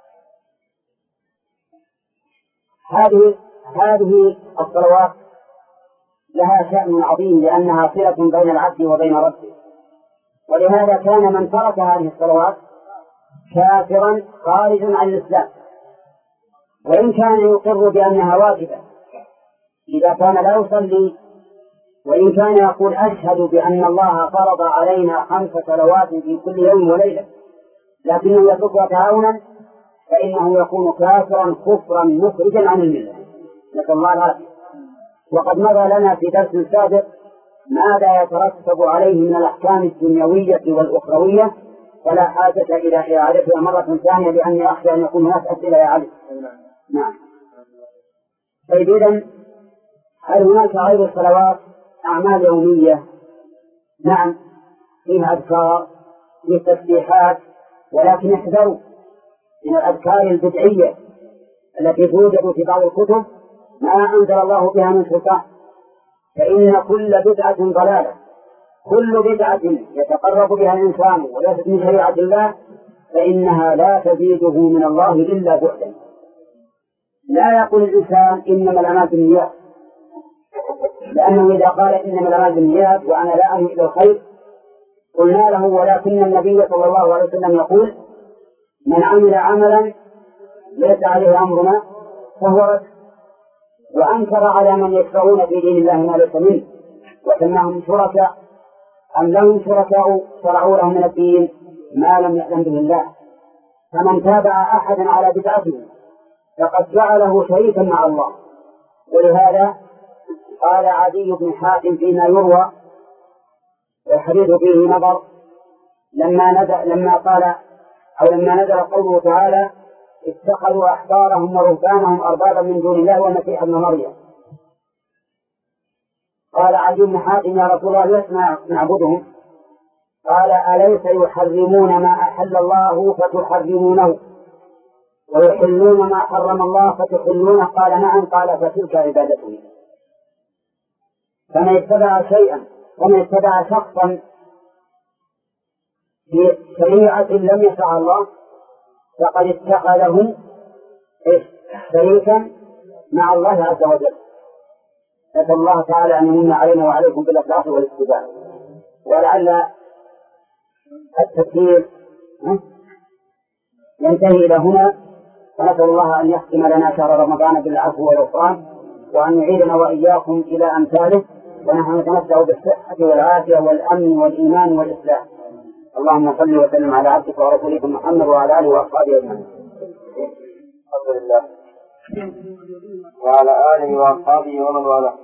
هذه هذه الصلوات لها شأن عظيم لأنها صلة بين العبد وبين ربه، ولهذا كان من ترك هذه الصلوات كافرا خارجا عن الإسلام، وإن كان يقر بأنها واجبة إذا كان لا يصلي، وإن كان يقول أشهد بأن الله فرض علينا خمس صلوات في كل يوم وليلة لكنه يتركها تهاونا فإنه يكون كافرا كفرا مخرجا عن الملة، نسأل الله العافية. وقد مضى لنا في درس سابق ماذا يترتب عليه من الأحكام الدنيوية والأخروية، ولا حاجة إلى إعادتها مرة ثانية لأني أخشى أن يكون هناك أسئلة يا علي. نعم. طيب إذن هل هناك غير الصلوات أعمال يومية؟ نعم، فيها أذكار، فيها تسبيحات، ولكن احذروا من الأذكار البدعية التي توجد في بعض الكتب ما أنزل الله بها من سلطان، فإن كل بدعة ضلالة، كل بدعة يتقرب بها الإنسان وليست من شريعة الله فإنها لا تزيده من الله إلا بعدا. لا يقول الإنسان إنما الأعمال بالنيات، لأنه إذا قال إنما الأعمال بالنيات وأنا لا أنهي إلى الخير قلنا له ولكن النبي صلى الله عليه وسلم يقول من عمل عملا ليس عليه أمرنا فهو رد، وأنكر على من يشرعون في دين الله ما ليس منه وسماهم شركاء أم لهم شركاء شرعوا لهم من الدين ما لم يأذن به الله. فمن تابع أحدا على بدعته فقد جعله شريكا مع الله. ولهذا قال عدي بن حاتم فيما يروى والحديث فيه نظر لما نزل لما قال أو لما نزل قوله تعالى اتخذوا أحبارهم ورهبانهم أربابا من دون الله والمسيح ابن مريم. قال عدي بن حاتم يا رسول الله لسنا نعبدهم. قال أليس يحرمون ما أحل الله فتحرمونه ويحلون ما حرم الله فتحلونه؟ قال نعم. قال فتلك عبادتهم. فمن اتبع شيئا ومن اتبع شخصا في شريعة لم يشرع الله فقد اتخذه شريكا مع الله عز وجل. نسأل الله تعالى أن يمن علينا وعليكم بالإخلاص والاتباع. ولعل التفسير ينتهي إلى هنا، ونسأل الله أن يختم لنا شهر رمضان بالعفو والغفران وأن يعيدنا وإياكم إلى أمثاله ونحن نتمتع بالصحة والعافية والأمن والإيمان والإسلام. اللهم صل وسلم على عبدك ورسولك محمد وعلى آله وأصحابه أجمعين. الحمد لله وعلى آله وأصحابه ومن والاه.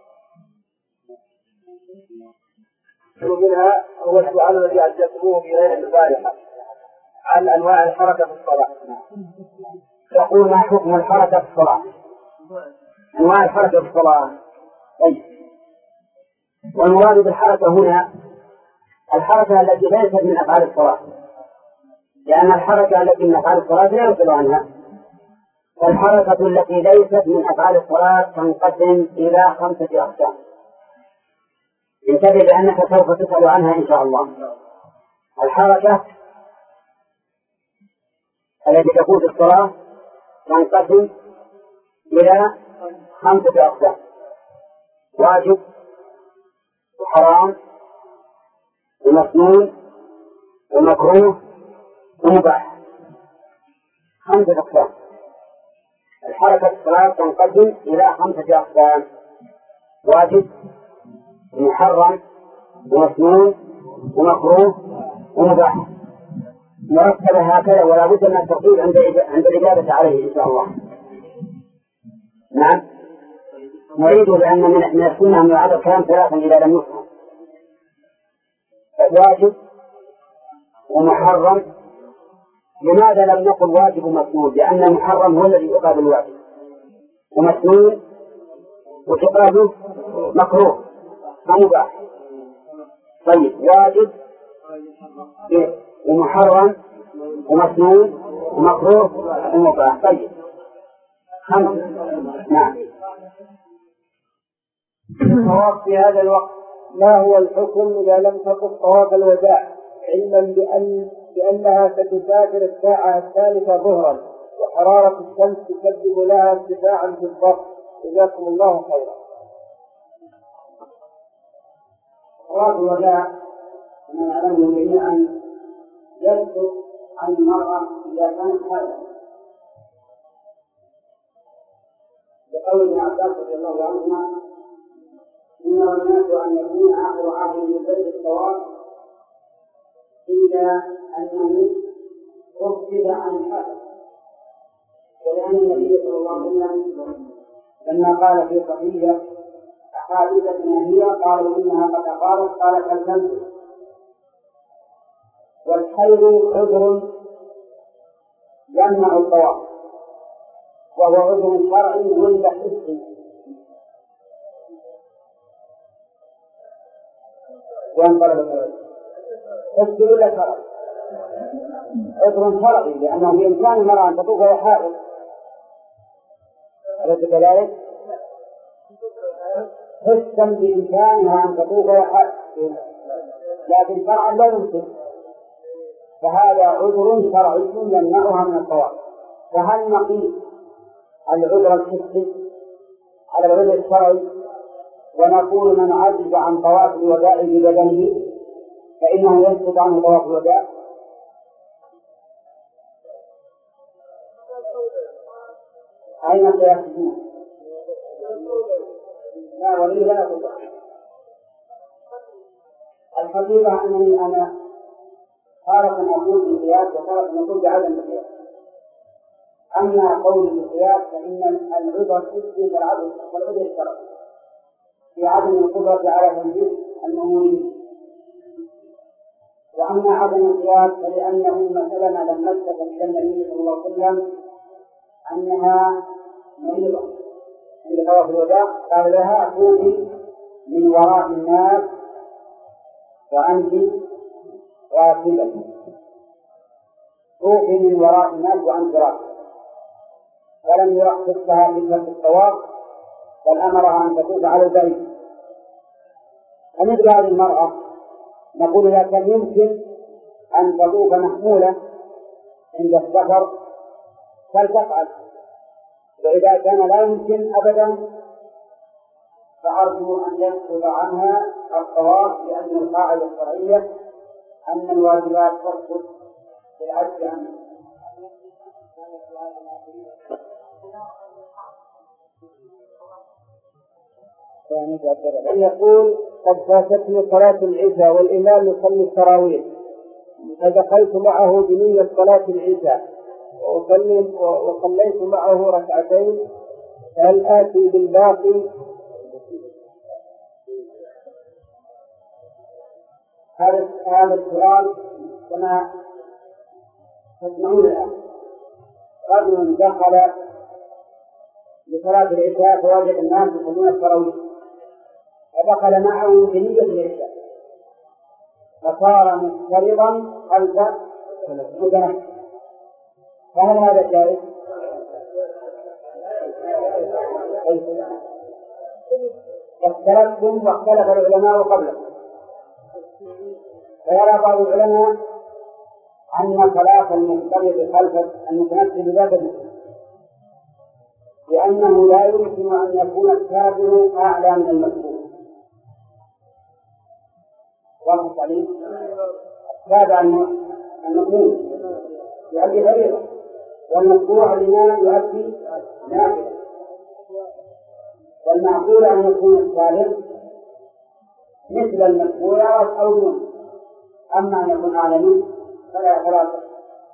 ومنها هو السؤال الذي أجبتموه في ليلة البارحة عن أنواع الحركة في الصلاة. يقول ما حكم الحركة في الصلاة؟ أنواع الحركة في الصلاة. طيب، والمراد بالحركة هنا الحركة التي ليست من أفعال الصلاة، لأن الحركة التي من أفعال الصلاة لا يسأل عنها. فالحركة التي ليست من أفعال الصلاة تنقسم إلى خمسة أقسام. انتبه لأنك سوف تسأل عنها إن شاء الله. الحركة التي تكون في الصلاة تنقسم إلى خمسة أقسام: واجب وحرام ومسنون ومكروه ومباح. خمسة أقسام. الحركة في الصلاة تنقسم إلى خمسة أقسام: واجب ومحرم ومسنون ومكروه ومباح. مرتبة هكذا ولا بد من التفصيل عند عند الإجابة عليه إن شاء الله. نعم، نريد لأن من السنة من هذا الكلام ثلاثا إذا لم يفهم. واجب ومحرم. لماذا لم نقل واجب ومسنون؟ لأن المحرم هو الذي يقابل الواجب، ومسنون وتقابله مكروه ومباح. طيب، واجب ومحرم ومسنون ومكروه ومباح. طيب، خمسة. نعم. الطواف في هذا الوقت ما هو الحكم إذا لم تقف طواف الوداع، علما بأن بأنها ستسافر الساعة الثالثة ظهرا وحرارة الشمس تسبب لها ارتفاعا في الضغط؟ جزاكم الله خيرا. طواف الوداع كما نعلم جميعا يسقط عن المرأة إذا كانت حائض، بقول ابن عباس رضي الله عنهما: إنه الناس أن يكون آخر عهد يجدد الطواف إلا أنه خفف عن الحائض. ولأن النبي صلى الله عليه وسلم لما قال في صفية أحاديث هي قالوا إنها قد قالت قال كلمت. والحيض عذر يمنع الطواف، وهو عذر شرعي ولا حسي. وانقلب حسي ولا شرعي؟ عذر شرعي، لأنه بإمكان المرأة أن تطوف وهي حائض، أليس كذلك؟ حسا بإمكانها أن تطوف وهي حائض، لكن شرعا لا يمكن. فهذا عذر شرعي يمنعها من الطواف. فهل نقيس العذر الحسي على العذر الشرعي ونقول من عجز عن طواف الوداع ببدنه فإنه يسقط عنه طواف الوداع؟ أين سيسجدون؟ لا ولي لا أقول. الحقيقة أنني أنا تارة أقول بالقياس وتارة أقول بعدم القياس. أما قول بالقياس فإن العذر تسجد العذر والعذر الشرعي في عدم القدرة على تنفيذ المأمورين. وأما عدم القياس فلأنه مثلا لما نسبت إلى النبي صلى الله عليه وسلم أنها مريضة في طواف الوداع قال لها أتوفي من وراء الناس وأنت راكبة، توفي من وراء الناس وأنت راكبة، ولم يرخصها في الطواف بل أمرها أن تطوف على البيت. فمثل هذه المرأة نقول إذا كان يمكن أن تطوف محمولة عند السفر فلتفعل، وإذا كان لا يمكن أبدا فأرجو أن يسقط عنها الطواف، لأن القاعدة الشرعية أن الواجبات تسقط بالعجز عنها. يقول قد فاتتني صلاة العشاء والإمام يصلي التراويح فدخلت معه بنية صلاة العشاء وصليت معه ركعتين، هل آتي بالباقي؟ هذا هذا السؤال كما تسمعون الآن. رجل دخل لصلاة العشاء فوجد الناس يصلون التراويح فدخل معه بنية العشاء فصار مفترضا خلف متنفس، فهل هذا جائز؟ اختلفتم واختلف العلماء قبله، فيرى بعض العلماء أن صلاة المفترض خلف المتنفس بذاته لأنه لا يمكن أن يكون التابع أعلى من المسبوق. واضح عليه؟ التابع المأمون يؤدي فريضة والمتبوع الإمام يؤدي نافلة، والمعقول أن يكون التابع مثل المتبوع أو دون، أما أن يكون أعلى منه فلا خلاف.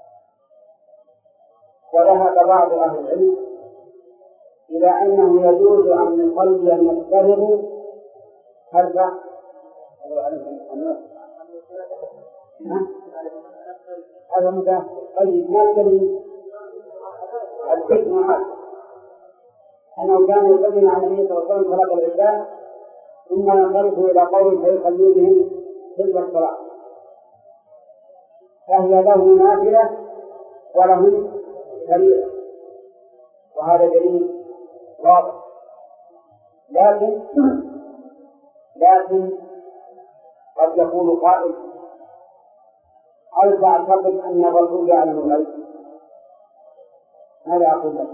وذهب بعض أهل العلم إلى أنه يجوز أن يصلي المفترض خلف هذا متأخر. طيب ما الدليل؟ الحكم هذا أنه كان يصلي مع النبي صلى الله عليه وسلم صلاة العشاء ثم ينصرف إلى قوم فيصلي بهم تلك الصلاة، فهي له نافلة وله فريضة، وهذا دليل واضح. لكن لكن قد يقول قائل هل تعتقد أن الرسول يعلم الغيب؟ ماذا أقول لك؟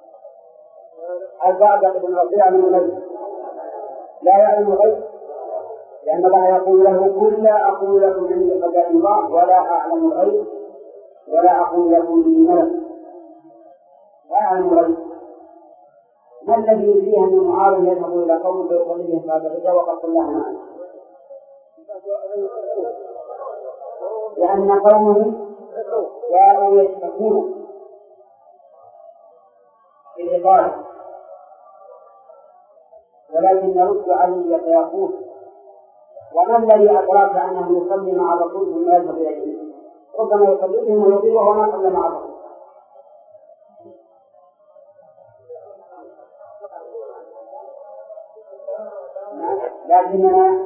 هل تعتقد أن الرسول يعلم الغيب؟ لا يعلم الغيب، لأن الله يقول له قل لا أقول لكم عندي خزائن الله ولا أعلم الغيب ولا أقول لكم إني ملك. لا يعلم الغيب. ما الذي يجريه أن معاذ يذهب إلى قوم فيصلي بهم صلاة العشاء وقد صلى معه؟ لأن قومه جاءوا يشتكون بالإقامة، ولكن يرد علي فيقول وما الذي أدراك أنه يصلي مع الرسول ثم يذهب إليه؟ ربما يصلي بهم ويطيع وهو ما صلى مع الرسول. لكننا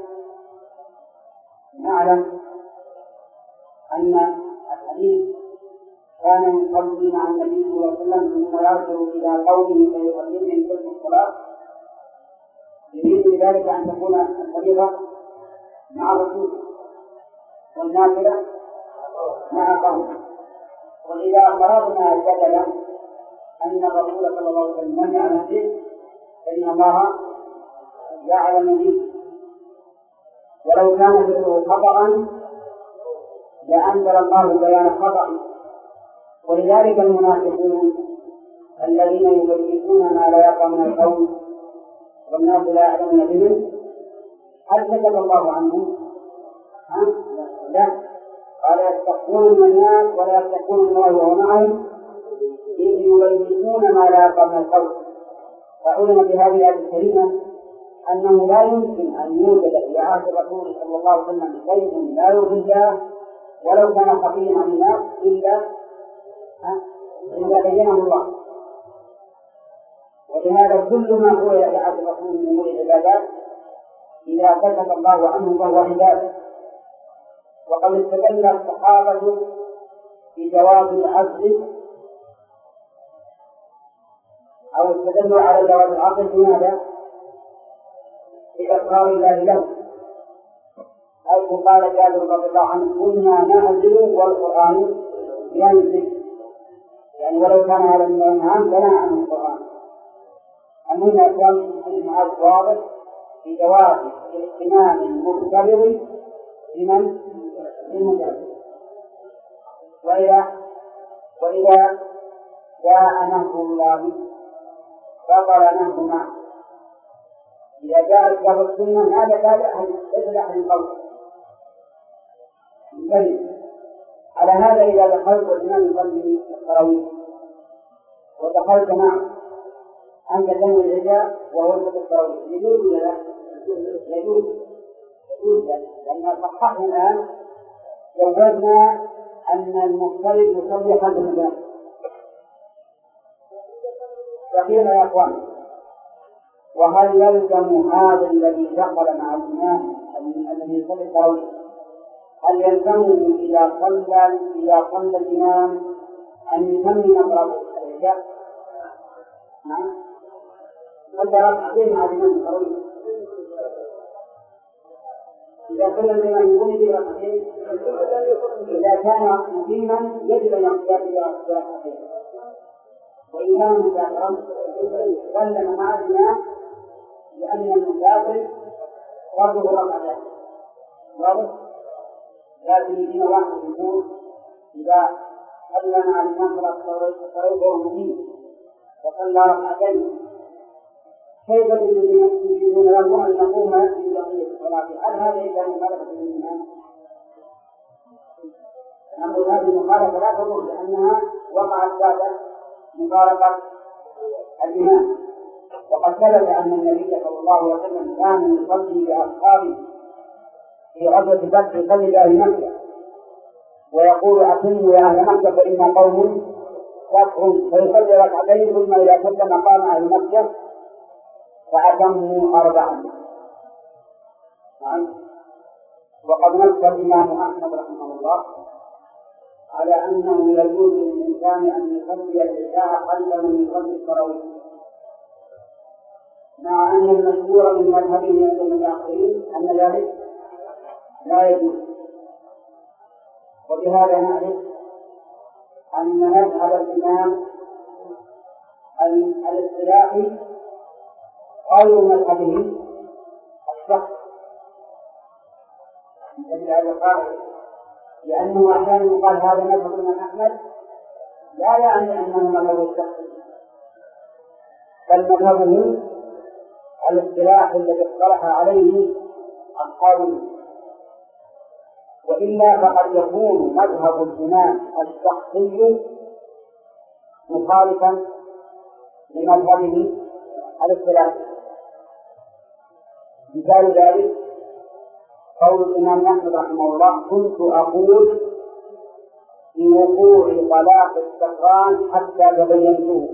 نعلم أن الحديث كان يصلي مع النبي صلى الله عليه وسلم ثم يرجع إلى قومه فيصلي من تلك الصلاة، يريد بذلك أن تكون الفريضة مع الرسول والنافلة مع قومه. وإذا فرضنا جدلا أن الرسول صلى الله عليه وسلم لم يعلم به فإن الله يعلم به، ولو كان ذكره خطأ لأنزل الله بيان الخطأ. ولذلك المنافقون الذين يبيتون ما لا يرضى من القول والناس لا يعلمون بهم هل كتب الله عنهم؟ ها؟ لا، قال يستخفون من الناس ولا يستخفون من الله وهو معهم إذ يبيتون ما لا يرضى من القول. فعلم بهذه الآية الكريمة أنه لا يمكن أن يوجد في عهد الرسول صلى الله عليه وسلم شيء لا يرضي الله ولو كان خفيا عن الناس إلا إلا بينه الله. ولهذا كل ما هو في عهد الرسول من أمور العبادات إذا كتب الله عنه فهو عبادة. وقد استدل الصحابة بجواز العزل أو استدلوا على جواز العزل بماذا؟ بإقرار الله له، حيث قال جابر رضي الله عنه كنا نعزل والقرآن ينزل، يعني ولو كان هذا من الأنعام فلا عن القرآن. أنه أكوان المعاد واضح في جواز الاهتمام المختبر لمن المجرد. وإذا وإذا جاء نهر الله بطل نهر معه. إذا جاء الكتاب والسنة هذا تابع ليس أحد القول. على هذا إذا دخلت والإمام يصلي التراويح ودخلت معه أنت تنوي العشاء وهو يصلي التراويح يجوز ولا لا؟ يجوز يجوز لأن صححنا الآن جوزنا أن المفترض يصلي خلف الإمام. فقيل يا أخوان وهل يلزم هذا الذي دخل مع الإمام الذي يصلي التراويح هل يلزمه إذا صلى إذا صلى الإمام أن يسمي صلاة العشاء؟ نعم. صلى ركعتين مع الإمام التراويح إذا صلى الإمام يقوم بركعتين إذا كان مقيما يجب أن يقوم بركعتين وإمام مسافرا سلم مع الإمام لأن المسافر رده ركعتين واضح. لكن يجينا واحد يقول إذا صلى مع الإمام فالصلاة وهو مقيم وصلى ركعتين كيف يريدون له أن نقوم في بقية الصلاة؟ هل هذا إذا مخالفة للإمام؟ نقول هذه المخالفة لا تضر لأنها وقعت بعد مفارقة الإمام. وقد ثبت أن النبي صلى الله عليه وسلم كان يصلي بأصحابه في غزوة بدر يصلي بأهل مكة ويقول أتموا يا أهل مكة فإن قوم كفروا فيصلي ركعتين ثم إذا سلم قام أهل مكة فأتموا أربعا. وقد نص الإمام أحمد رحمه الله على أنه يجوز للإنسان أن يصلي العشاء قبل من يصلي التراويح مع أن المشهور من مذهبه من المتأخرين أن ذلك لا يجوز. وبهذا نعرف أن مذهب الإمام الاصطلاحي غير مذهبه الشخص مثل هذا القائل، لأنه أحيانا يقال هذا مذهب الإمام أحمد لا يعني أنه مذهب الشخص بل مذهبه الاصطلاح الذي اصطلح عليه أصحابه. وإلا فقد يكون مذهب الإمام الشخصي مخالفا لمذهبه الاصطلاحي. مثال ذلك قول الإمام أحمد رحمه الله كنت أقول في وقوع طلاق السكران حتى تبينته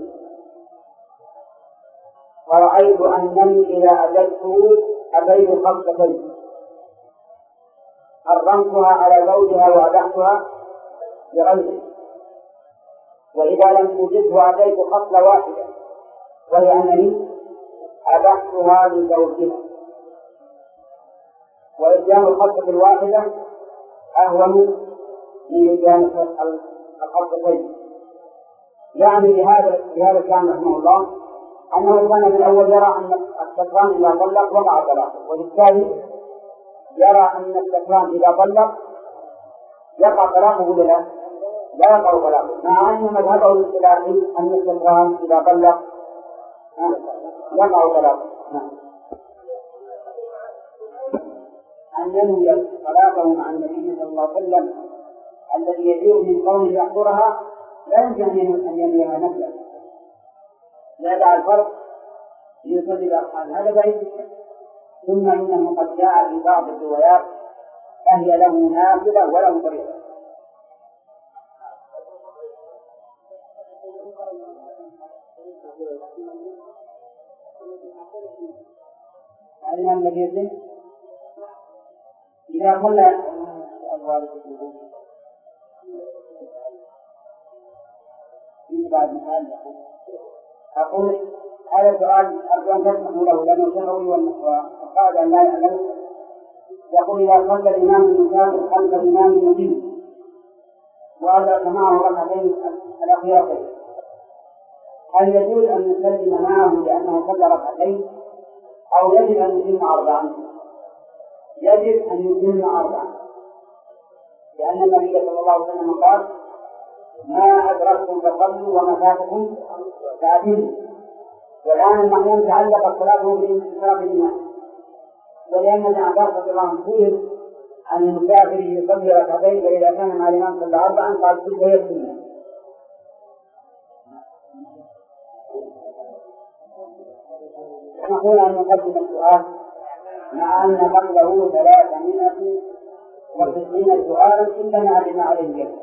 فرأيت أنني إذا أجدته أبين خمسة حرمتها على زوجها وأبحتها لغيره، وإذا لم أجده أتيت خصلة واحدة وهي أنني أبحتها لزوجها، وإتيان الخصلة الواحدة أهون من إتيان الخصلتين. يعني بهذا بهذا كان رحمه الله أنه كان في الأول يرى أن السكران إذا طلق وقع طلاقه، وبالتالي يرى أن السكران إذا طلق يقع طلاقه ولا لا؟ لا يقع طلاقه، مع أن مذهبه الاصطلاحي أن الاستقرام إذا طلق يقع طلاقه. أن ينوي صلاته مع النبي صلى الله عليه وسلم الذي يجيء من قوله يحضرها لا يمكن أن ينويها نفسه، لا يدع الفرق ليصلي بأصحاب هذا بعيد. ثم إنه قد جاء في بعض الروايات فهي له نافلة وله طريقة. الإمام الذي يسلم إذا قلنا أقول هذا سؤال أرجو أن تسمحوا له لأنه شرعي وقال أن لا يعلم. يقول إذا صلى الإمام المسافر خلف الإمام المقيم وأدرك معه ركعتين الأخيرتين هل يجوز أن نسلم معه لأنه صلى ركعتين أو يجب أن يتم أربعا؟ يجب أن يتم أربعا، لأن النبي صلى الله عليه وسلم قال ما أدركتم فصلوا وما فاتكم فأتموا. والآن المأموم تعلق صلاته بانتصاب الإمام، ولأن ابن عباس رضي الله عنه قيل عن المسافر يصلي ركعتين فإذا كان مع الإمام صلى أربعا قال كل هي السنة. نقول أن نقدم السؤال مع أن قبله ثلاثمائة وتسعين سؤالا إلا ما علم عليه اليوم.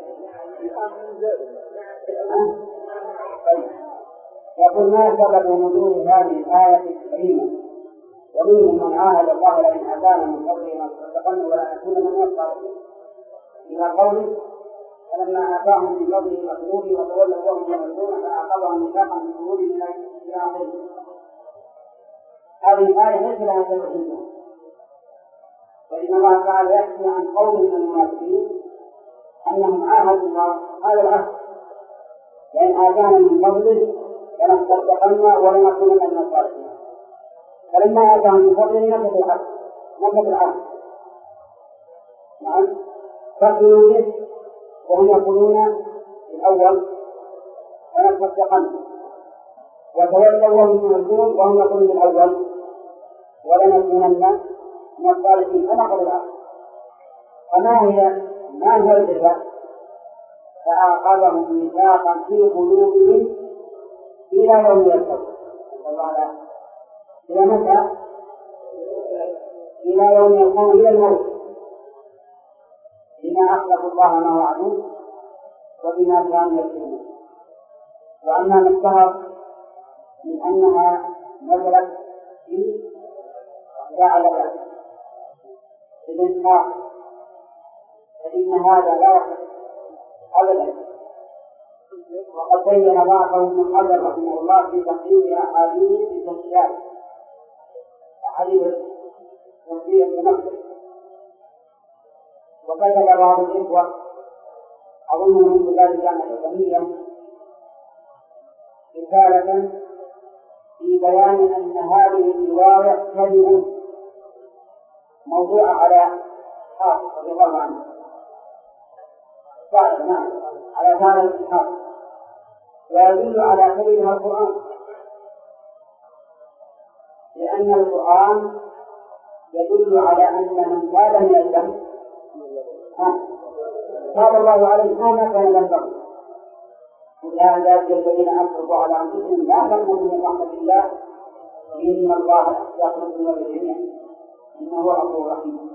يقول ما سبب نزول هذه الآية الكريمة ومنهم من عاهد الله لئن آتانا من فضله لنصدقن ولا نكون من الصالحين إلى قوله فلما آتاهم من فضله بخلوه وتولوا وهم يمنون فأعقبهم ميثاقا من قلوبهم إلى آخره. هذه الآية ليس لها سبب، وإن الله تعالى يحكي عن قوم من المنافقين أنهم عاهدوا الله هذا العهد لئن آتانا من فضله لنصدقن ولنكونن من الصالحين. فلما آتاهم من فضله نفذ العهد نفذ العهد نعم فكروا به وهم يقولون الأول لنصدقن، وتولوا وهم يقولون وهم يقولون الأول ولنكونن من الصالحين فنقض العهد. فما هي ما هو الجزاء؟ فأعقبهم ميثاقا في قلوبهم إلى يوم يلقون. إلى متى؟ إلى يوم يلقون إلى الموت، بما أخلفوا الله ما وعدوه وبما كانوا يكذبون. وأما ما اشتهر من أنها نزلت في ثعلبة بن إسحاق فإن هذا لا يصح أبدا، وقد بين ضعفه ابن حجر رحمه الله في تقرير أحاديث التشريعات أحاديث تشريع بنفسه. وكتب بعض الإخوة أظنهم من بلاد الجامعة الإسلامية رسالة في بيان أن هذه الرواية كذب موضوعة على حافظ رضي الله عنه قال نعم على هذا الإسحاق ويدل على كذبها القرآن، لأن القرآن يدل على أن من تاب من الذنب تاب الله عليه ما كان ذنبه. وكان ذلك الذين أسرفوا على أنفسهم لا تقنطوا من رحمة الله إن الله يغفر الذنوب جميعا إنه هو الغفور الرحيم.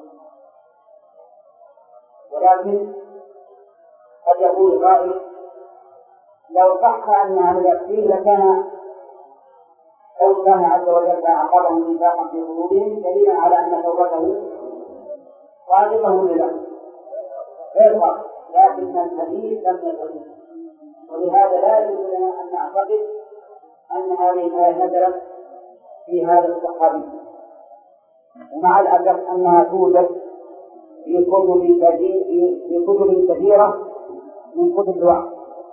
ولكن قد يقول قائل لو صح أن هذا التفسير لكان أو كان عز وجل أعقبهم ميثاقا في قلوبهم دليلا على أن توبته صادقة لله غير صح، لكن الحديث لم يصح، ولهذا لا يجوز لنا أن نعتقد أن هذه الآية نزلت في هذا الصحابي، ومع الأسف أنها توجد في كتب كثيرة من كتب الوعظ،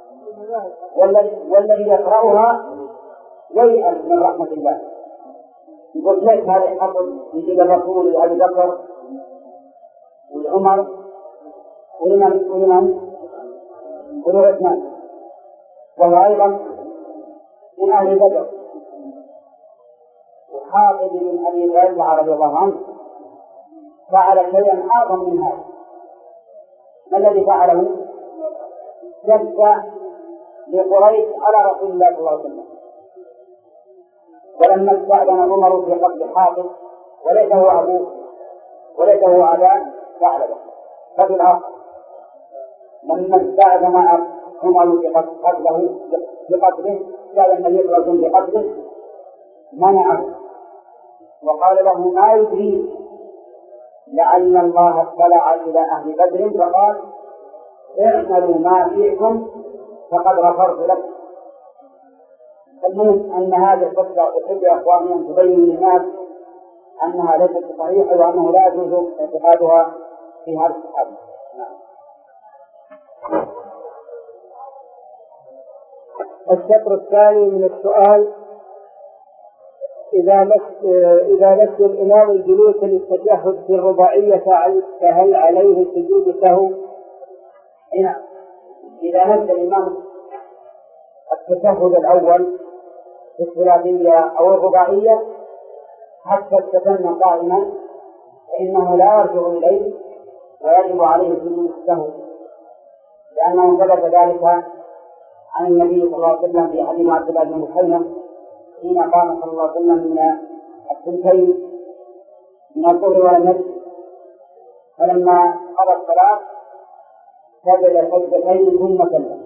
والذي يقرأها ييأس من رحمة الله يقول ليش هذا حصل يجيب الرسول لأبي بكر والعمر ولمن ولمن بلوغ اثنان، وهو أيضا من أهل بدر. وحاطب بن أبي بلتعة رضي الله عنه فعل شيئا أعظم من هذا. ما الذي فعله؟ جد لقريش على رسول الله صلى الله عليه وسلم، ولما استأذن عمر في قتل حاطب وليس هو أبوه وليس هو أباه فعل ذلك. ففي الآخر لما استأذن عمر في قتله بقتله استأذن النبي صلى الله عليه وسلم بقتله منعه وقال له ما يدري لعل الله اطلع إلى أهل بدر فقال اعملوا ما فيكم فقد غفرت لكم. المهم أن هذه القصة أحب يا إخواني أن تبين للناس أنها ليست صحيحة وأنه لا يجوز اعتقادها في هذا الصحابة. الشطر الثاني من السؤال: إذا مس إذا مس الإمام الجلوس للتشهد في الرباعية فهل عليه سجود سهو؟ نعم، إذا مس الإمام التشهد الأول في الثلاثية أو الرباعية حتى استتم قائما فإنه لا يرجع إليه ويجب عليه سجود السهو، لأنه ثبت ذلك عن النبي صلى الله عليه وسلم في حديث عبد الله بن محيط حين قام صلى الله عليه وسلم من الثنتين من الظهر والعصر، فلما قضى الصلاة سجد سجدتين ثم سلم.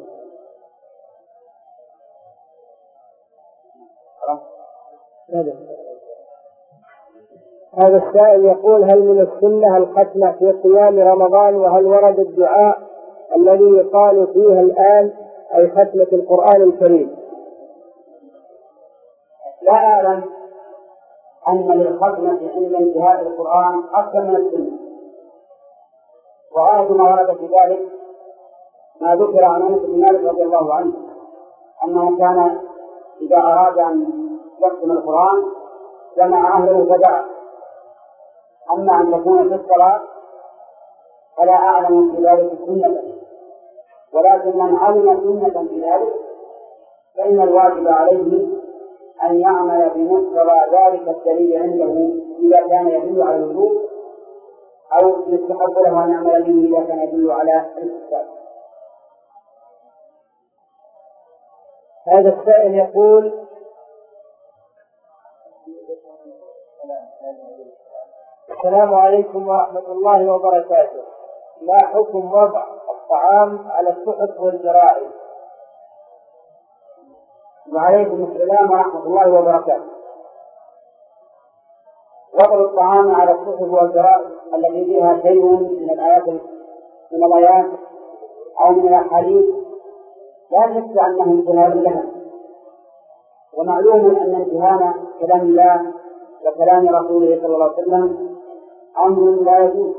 هذا السائل يقول: هل من السنة الختمة في قيام رمضان؟ وهل ورد الدعاء الذي يقال فيها الآن أي ختمة القرآن الكريم؟ لا أعلم أن للختمة عند انتهاء القرآن أكثر من السنة، وغاية ما ورد في ذلك ما ذكر عن أنس بن مالك رضي الله عنه أنه كان إذا أراد أن يختم القرآن جمع أهله فدعا. أما أن تكون في الصلاة فلا أعلم في ذلك سنة، ولكن من علم سنة في ذلك فإن الواجب عليه أن يعمل بمقتضى ذلك الدليل عنده إذا كان يدل على الوجوب، أو يستحب له أن يعمل به إذا كان يدل على الاستحباب. هذا السائل يقول: السلام عليكم ورحمة الله وبركاته، ما حكم وضع الطعام على السحت والجرائد؟ وعليكم السلام ورحمة الله وبركاته. وضع الطعام على السحت والجرائد التي فيها شيء من الآيات من الآيات أو من الأحاديث لا شك أنه امتهان لها، ومعلوم أن امتهان كلام الله وكلام رسوله صلى الله عليه وسلم أمر لا يجوز.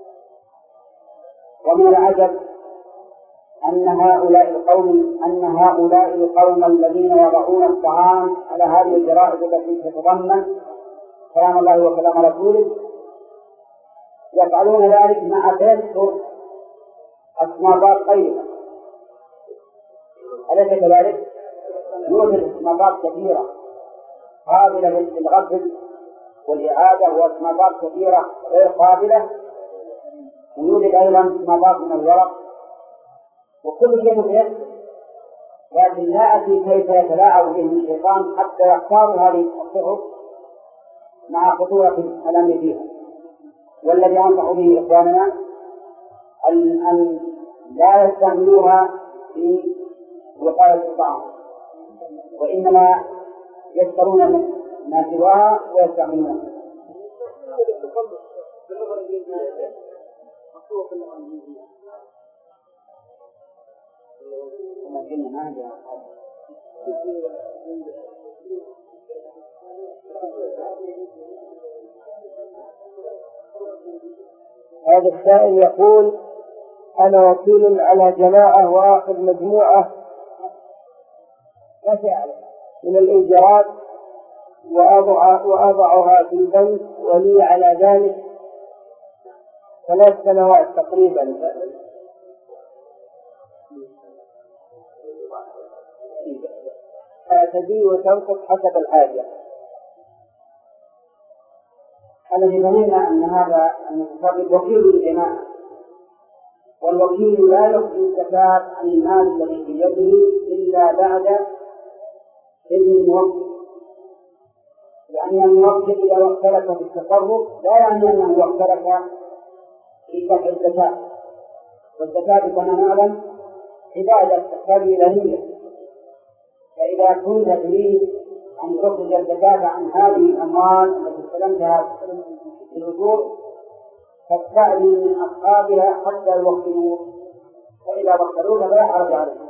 ومن العجب أن هؤلاء القوم أن هؤلاء القوم الذين يضعون الطعام على هذه الجرائد التي تتضمن كلام الله وكلام رسوله يفعلون ذلك مع تيسر أصنافات طيبة. أليس كذلك؟ يوجد أصنافات كثيرة قابلة للغسل والإعادة، وأصنافات كثيرة غير قابلة، ويوجد أيضا أصنافات من الورق، وكل شيء متيسر، لكن لا أدري كيف يتلاعب به الشيطان حتى يختار هذه الصحف مع خطورة الأمر فيها. والذي أنصح به إخواننا أن, أن لا يستعملوها في وقاية الطعام، وإنما يشترون ما سواها ويستعملونها. هذا السائل يقول: أنا وكيل على جماعة وآخذ مجموعة من الإيجارات وأضع وأضعها في البنك، ولي على ذلك ثلاث سنوات تقريبا، تزيد وتنقص حسب الحاجة. الذي فهمنا أن هذا المتصرف وكيل للجماعة، والوكيل لا يخفي الزكاة عن المال الذي في يده إلا بعد إذن الموكل، لأن الموكل إذا وكلك في التصرف لا يعني أنه وكلك في دفع الزكاة، والزكاة كما نعلم عبادة تحتاج إلى نية، فإذا كنت تريد أن تخرج الزكاة عن هذه الأموال التي استلمتها في الأجور فاستأذن من أصحابها حتى يوكلوك، فإذا وكلوك فلا حرج عليك.